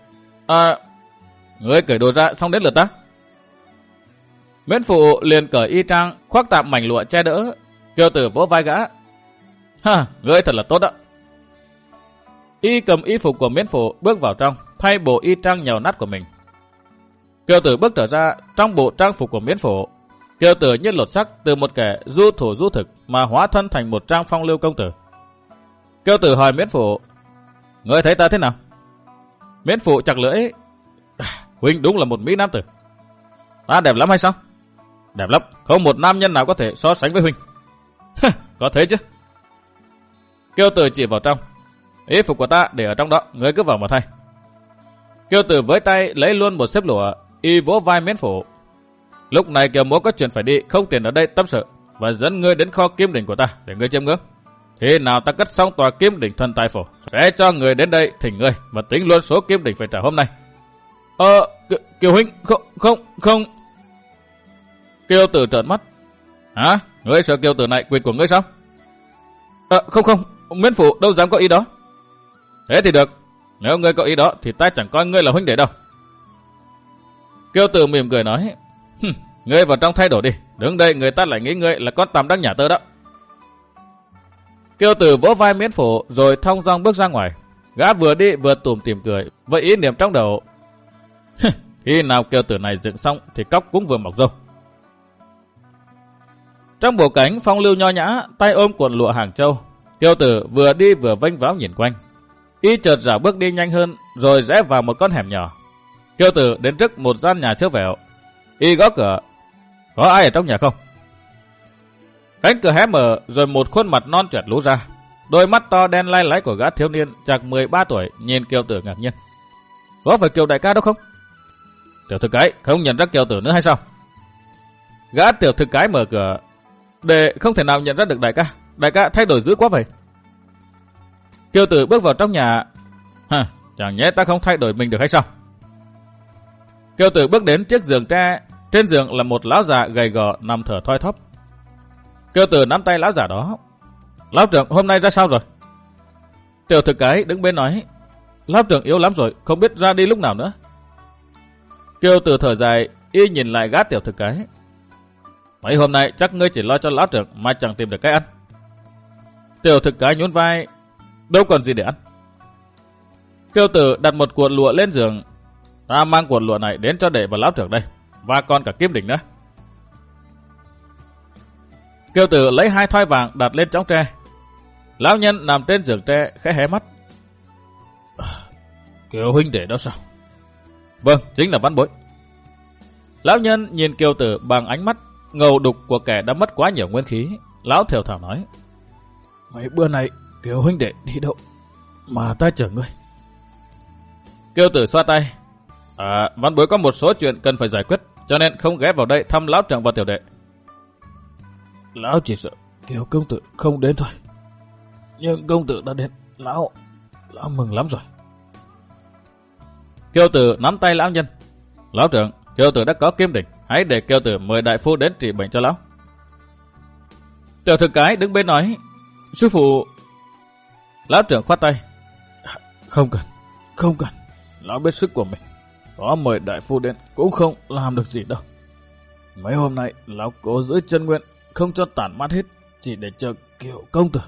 Ngươi cởi đồ ra xong đến lượt ta. Miễn Phụ liền cởi y trang, khoác tạm mảnh lụa che đỡ. Kiều Tử vỗ vai gã. Ngươi thật là tốt đó. Y cầm y phục của Miễn Phụ bước vào trong, thay bộ y trang nhàu nát của mình. Kiều Tử bước trở ra, trong bộ trang phục của Miễn Phụ, Kiều Tử như lột xác từ một kẻ du thủ du thực mà hóa thân thành một trang phong lưu công tử. Kiều Tử hỏi Miễn Phụ, ngươi thấy ta thế nào? Miễn Phụ chặt lưỡi, huynh đúng là một mỹ nam tử. Ta đẹp lắm hay sao? Đẹp lắm, không một nam nhân nào có thể so sánh với huynh. Có thế chứ? Kiều Tử chỉ vào trong. Y phục của ta để ở trong đó, ngươi cứ vào mà thay. Kiều Tử với tay lấy luôn một xếp lụa, y vỗ vai Miễn Phụ. Lúc này Kiều Mỗ có chuyện phải đi, không tiền ở đây tâm sự, và dẫn ngươi đến kho kim đỉnh của ta để ngươi chiêm ngưỡng. Khi nào ta cất xong tòa kim đỉnh thần tài phổ, sẽ cho người đến đây thỉnh ngươi và tính luôn số kim đỉnh phải trả hôm nay. Kiều huynh, không. Kiều Tử trợn mắt. Hả? Ngươi sợ Kiều Tử này quyệt của ngươi sao? Không, Miễn Phụ đâu dám có ý đó. Thế thì được, nếu ngươi có ý đó thì ta chẳng coi ngươi là huynh đệ đâu. Kiều Tử mỉm cười nói, ngươi vào trong thay đổi đi, đứng đây người ta lại nghĩ ngươi là con tằm đang nhả tơ đó. Kiều Tử vỗ vai Miễn Phụ rồi thong dong bước ra ngoài. Gã vừa đi vừa tủm tỉm cười, với ý niệm trong đầu. Khi nào Kiều Tử này dựng xong thì cóc cũng vừa mọc râu. Trong bộ cánh phong lưu nho nhã, tay ôm cuộn lụa Hàng Châu, Kiều Tử vừa đi vừa vênh váo nhìn quanh. Y chợt rảo bước đi nhanh hơn, rồi rẽ vào một con hẻm nhỏ. Kiều Tử đến trước một gian nhà siêu vẹo. Y gõ cửa. Có ai ở trong nhà không? Cánh cửa hé mở, rồi một khuôn mặt non trẻ lú ra. Đôi mắt to đen lai láy của gã thiếu niên chạc 13 tuổi nhìn Kiều Tử ngạc nhiên. Có phải Kiều đại ca đâu không? Tiểu thư cái không nhận ra Kiều Tử nữa hay sao? Gã tiểu thư cái mở cửa. Để không thể nào nhận ra được đại ca. Đại ca thay đổi dữ quá vậy. Kiều Tử bước vào trong nhà. Chẳng nhẽ ta không thay đổi mình được hay sao? Kiều Tử bước đến chiếc giường tre. Trên giường là một lão già gầy gò nằm thở thoi thóp. Kiều Tử nắm tay lão già đó. Lão trưởng hôm nay ra sao rồi? Tiểu thư cái đứng bên nói. Lão trưởng yếu lắm rồi, không biết ra đi lúc nào nữa. Kiều Tử thở dài, y nhìn lại gã tiểu thư cái. Mấy hôm nay chắc ngươi chỉ lo cho lão trưởng mà chẳng tìm được cái ăn. Tiểu thư cái nhún vai. Đâu còn gì để ăn. Kiều Tử đặt một cuộn lụa lên giường. Ta mang cuộn lụa này đến cho để vào lão trưởng đây, và còn cả kim đỉnh nữa. Kiều Tử lấy 2 thoi vàng đặt lên chõng tre. Lão nhân nằm trên giường tre khẽ hé mắt. Kiều huynh đệ đó sao? Vâng, chính là Văn Bối. Lão nhân nhìn Kiều Tử bằng ánh mắt ngầu đục của kẻ đã mất quá nhiều nguyên khí. Lão thều thào nói. Mấy bữa nay Kiều huynh đệ đi đâu mà ta chờ ngươi? Kiều Tử xoa tay. Văn Bối có một số chuyện cần phải giải quyết, cho nên không ghé vào đây thăm lão trưởng và tiểu đệ. Lão chỉ sợ Kiều công tử không đến thôi. Nhưng công tử đã đến, lão mừng lắm rồi. Kiều Tử nắm tay lão nhân. Lão trưởng, Kiều Tử đã có kim đỉnh, hãy để Kiều Tử mời đại phu đến trị bệnh cho lão. Tiểu thư cái đứng bên nói. Sư phụ. Lão trưởng khoát tay. Không cần. Lão biết sức của mình, có mời đại phu đến cũng không làm được gì đâu. Mấy hôm nay lão cố giữ chân nguyện, không cho tản mát hết, chỉ để chờ Kiều công tử.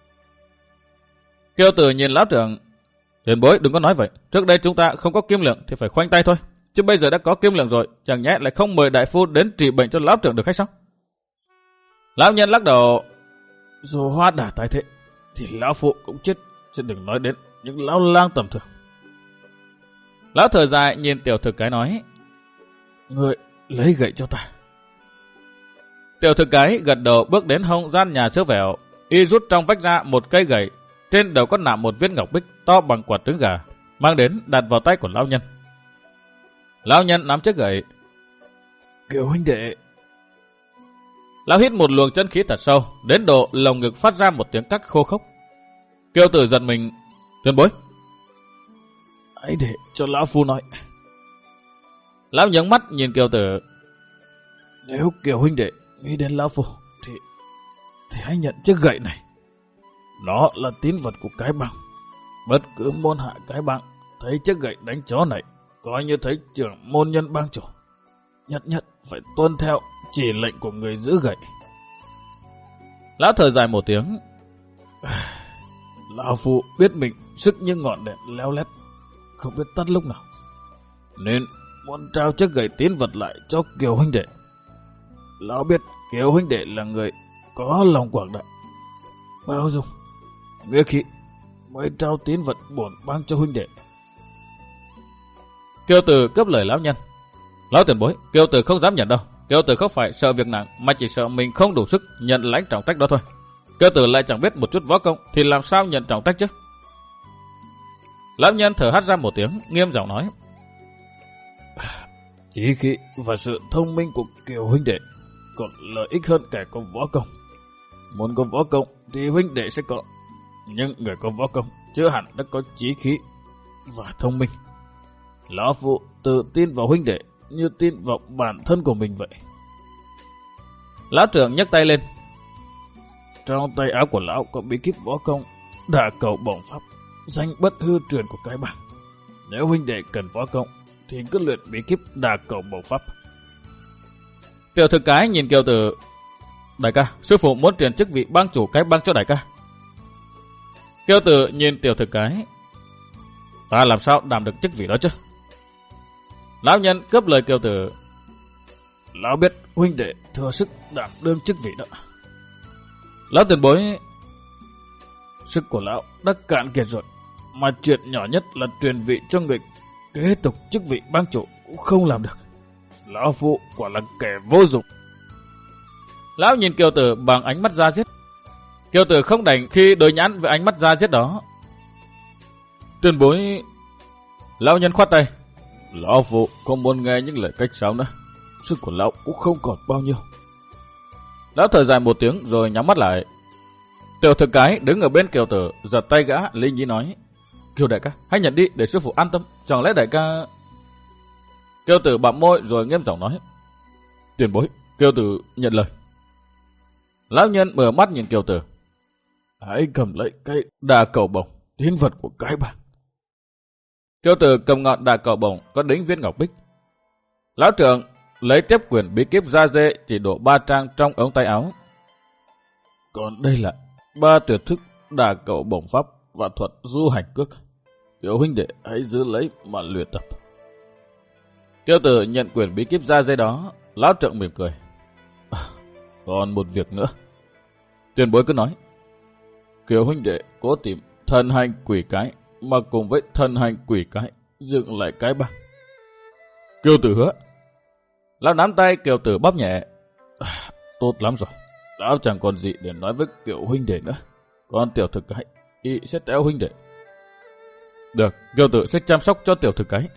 Kiều Tử nhìn lão trưởng. Tiền bối đừng có nói vậy, trước đây chúng ta không có kim lượng thì phải khoanh tay thôi, chứ bây giờ đã có kim lượng rồi, chẳng nhẽ lại không mời đại phu đến trị bệnh cho lão trưởng được hay sao? Lão nhân lắc đầu. Dù hóa đả tái thế thì lão phụ cũng chết, chứ đừng nói đến những lão lang tầm thường. Lão thở dài nhìn tiểu thực cái nói, ngươi lấy gậy cho ta. Tiểu thực cái gật đầu bước đến hông gian nhà xứ vẻo, y rút trong vách ra một cây gậy, trên đầu có nạm một viên ngọc bích to bằng quả trứng gà, mang đến đặt vào tay của lão nhân. Lão nhân nắm chiếc gậy. Kiều huynh đệ. Lão hít một luồng chân khí thật sâu, đến độ lồng ngực phát ra một tiếng cắc khô khốc. Kiều Tử giật mình, tuyên bối. Hãy để cho lão phu nói. Lão nhướng mắt nhìn Kiều Tử. Nếu Kiều huynh đệ nghĩ đến lão phu, thì hãy nhận chiếc gậy này. Nó là tín vật của cái bang. Bất cứ môn hạ cái bang thấy chiếc gậy đánh chó này, coi như thấy trưởng môn nhân bang chủ. Nhất nhất phải tuân theo chỉ lệnh của người giữ gậy. Lão thở dài một tiếng. Lão phu biết mình sức như ngọn đèn leo lét, không biết tắt lúc nào, nên muốn trao chiếc gậy tín vật lại cho Kiều huynh đệ. Lão biết Kiều huynh đệ là người có lòng quảng đại, bao dung, nghĩa khí, mới trao tín vật bổn bang cho huynh đệ. Kiều Tử cướp lời lão nhân. Lão tiền bối, Kiều Tử không dám nhận đâu. Kiều Tử không phải sợ việc nặng, mà chỉ sợ mình không đủ sức nhận lãnh trọng trách đó thôi. Kiều Tử lại chẳng biết một chút võ công, thì làm sao nhận trọng trách chứ? Lão nhân thở hắt ra một tiếng, nghiêm giọng nói. Chí khí và sự thông minh của Kiều huynh đệ còn lợi ích hơn kẻ có võ công. Muốn có võ công thì huynh đệ sẽ có, nhưng người có võ công chưa hẳn đã có chí khí và thông minh. Lão phụ tự tin vào huynh đệ như tin vào bản thân của mình vậy. Lão trưởng nhấc tay lên. Trong tay áo của lão có bí kíp võ công Đả Cầu Bổng Pháp, danh bất hư truyền của cái bang. Nếu huynh đệ cần võ công thì cứ luyện bí kíp Đả Cầu Bổng Pháp. Tiểu thực cái nhìn Kiều Tử. Đại ca, sư phụ muốn truyền chức vị bang chủ cái bang cho đại ca. Kiều Tử nhìn tiểu thực cái. Ta làm sao đảm được chức vị đó chứ? Lão nhân cướp lời Kiều Tử. Lão biết huynh đệ thừa sức đảm đương chức vị đó. Lão tiền bối, sức của lão đã cạn kiệt rồi, mà chuyện nhỏ nhất là truyền vị cho người kế tục chức vị bang chủ cũng không làm được. Lão phụ quả là kẻ vô dụng. Lão nhìn Kiều Tử bằng ánh mắt ra giết. Kiều Tử không đành khi đối nhãn với ánh mắt ra giết đó. Tiền bối. Lão nhân khoát tay. Lão phụ không muốn nghe những lời cách sáo nữa. Sức của lão cũng không còn bao nhiêu. Lão thở dài một tiếng rồi nhắm mắt lại. Tiểu thực cái đứng ở bên Kiều Tử, giật tay gã, linh nhí nói. Kiều đại ca, hãy nhận đi để sư phụ an tâm. Chẳng lẽ đại ca... Kiều Tử bặm môi rồi nghiêm giọng nói. Tiền bối, Kiều Tử nhận lời. Lão nhân mở mắt nhìn Kiều Tử. Hãy cầm lấy cái Đả Cầu Bổng, tín vật của cái bang. Kiều Tử cầm ngọn Đả Cầu Bổng có đính viên ngọc bích. Lão trưởng lấy tiếp quyển bí kíp da dê chỉ đổ 3 trang trong ống tay áo. Còn đây là 3 tuyệt thức Đả Cầu Bổng Pháp và thuật du hành cước. Kiều huynh đệ hãy giữ lấy mà luyện tập. Kiều Tử nhận quyển bí kíp da dê đó. Lão trưởng mỉm cười. Còn một việc nữa. Tiền bối cứ nói. Kiều huynh đệ cố tìm thần hành quỷ cái, mà cùng với thần hành quỷ cái dựng lại cái bang. Kiều Tử hứa. Lão nắm tay Kiều Tử bóp nhẹ. Tốt lắm rồi. Lão chẳng còn gì để nói với Kiều huynh đệ nữa. Còn tiểu thực cái y sẽ theo huynh đệ. Được, Kiều Tử sẽ chăm sóc cho tiểu thực cái.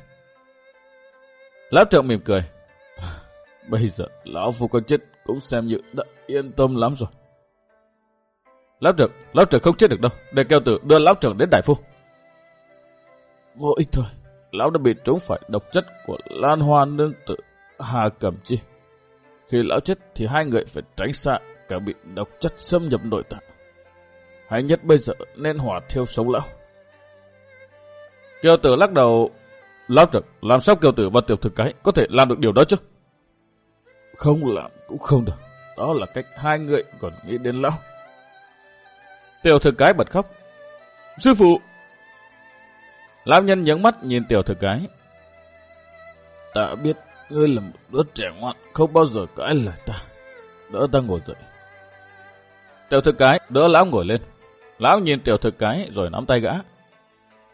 Lão trưởng mỉm cười. Bây giờ lão phu có chết cũng xem như đã yên tâm lắm rồi. Lão trưởng không chết được đâu. Để Kiều Tử đưa lão trưởng đến đại phu. Vô ích thôi. Lão đã bị trúng phải độc chất của Lan Hoa nương tử Hà Cẩm Chi. Khi lão chết thì hai người phải tránh xa cả bị độc chất xâm nhập nội tạng. Hay nhất bây giờ nên hỏa thiêu sống lão. Kiều Tử lắc đầu. Lão trưởng, làm sao Kiều Tử và tiểu thực cái có thể làm được điều đó chứ? Không làm cũng không được. Đó là cách hai người còn nghĩ đến lão. Tiểu thực cái bật khóc. Sư phụ! Lão nhân nhướng mắt nhìn tiểu thực cái. Ta biết ngươi là một đứa trẻ ngoan, không bao giờ cãi lời ta. Đỡ ta ngồi dậy. Tiểu thực cái đỡ lão ngồi lên. Lão nhìn tiểu thực cái rồi nắm tay gã.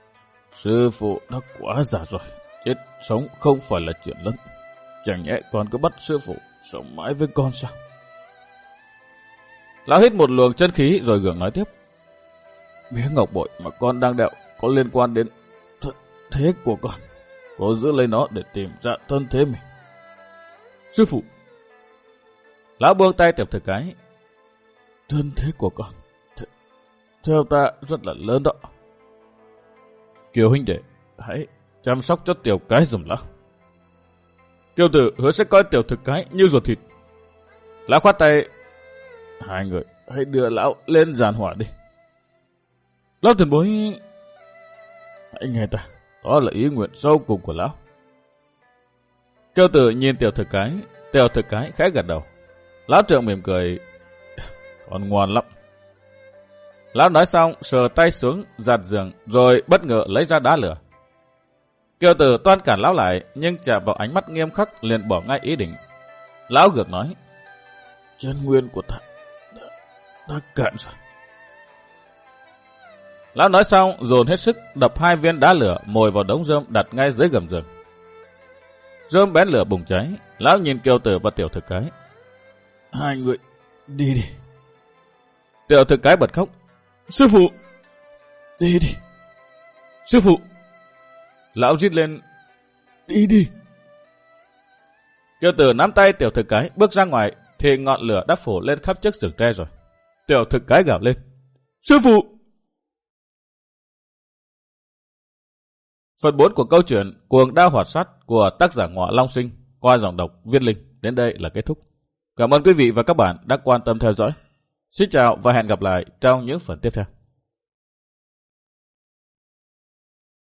Sư phụ đã quá già rồi, chết sống không phải là chuyện lớn. Chẳng nhẽ con cứ bắt sư phụ sống mãi với con sao? Lão hít một luồng chân khí rồi gượng nói tiếp. Miếng ngọc bội mà con đang đeo có liên quan đến thế của con. Cô giữ lấy nó để tìm ra thân thế mình. Sư phụ. Lão buông tay Tiểu Thực Cái. Thân thế của con theo ta rất là lớn đó. Kiều huynh đệ, hãy chăm sóc cho Tiểu Cái giùm lão. Kiều tử hứa sẽ coi Tiểu Thực Cái như ruột thịt. Lão khoát tay. Hai người hãy đưa lão lên giàn hỏa đi. Lão tiền bối, hãy nghe ta, đó là ý nguyện sâu cùng của lão. Kiều tử nhìn Tiểu Thực Cái, Tiểu Thực Cái khẽ gật đầu. Lão trượng mỉm cười. Con ngoan lắm. Lão nói xong sờ tay xuống giặt giường rồi bất ngờ lấy ra đá lửa. Kiều tử toan cản lão lại nhưng chạm vào ánh mắt nghiêm khắc liền bỏ ngay ý định. Lão gượng nói. Chân nguyên của ta đã cạn rồi. Lão nói xong dồn hết sức đập 2 viên đá lửa mồi vào đống rơm đặt ngay dưới gầm giường. Rơm bén lửa bùng cháy. Lão nhìn Kiều tử và Tiểu Thực Cái. Hai người đi đi. Tiểu Thực Cái bật khóc. Sư phụ! Đi đi! Sư phụ! Lão rít lên. Đi đi! Kiều tử nắm tay Tiểu Thực Cái bước ra ngoài thì ngọn lửa đã phủ lên khắp chiếc giường tre rồi. Tiểu Thực Cái gào lên. Sư phụ! Phần 4 của câu chuyện Cuồng Đao Hoạt Sát của tác giả Ngọ Long Sinh qua giọng đọc Viên Linh đến đây là kết thúc. Cảm ơn quý vị và các bạn đã quan tâm theo dõi. Xin chào và hẹn gặp lại trong những phần tiếp theo.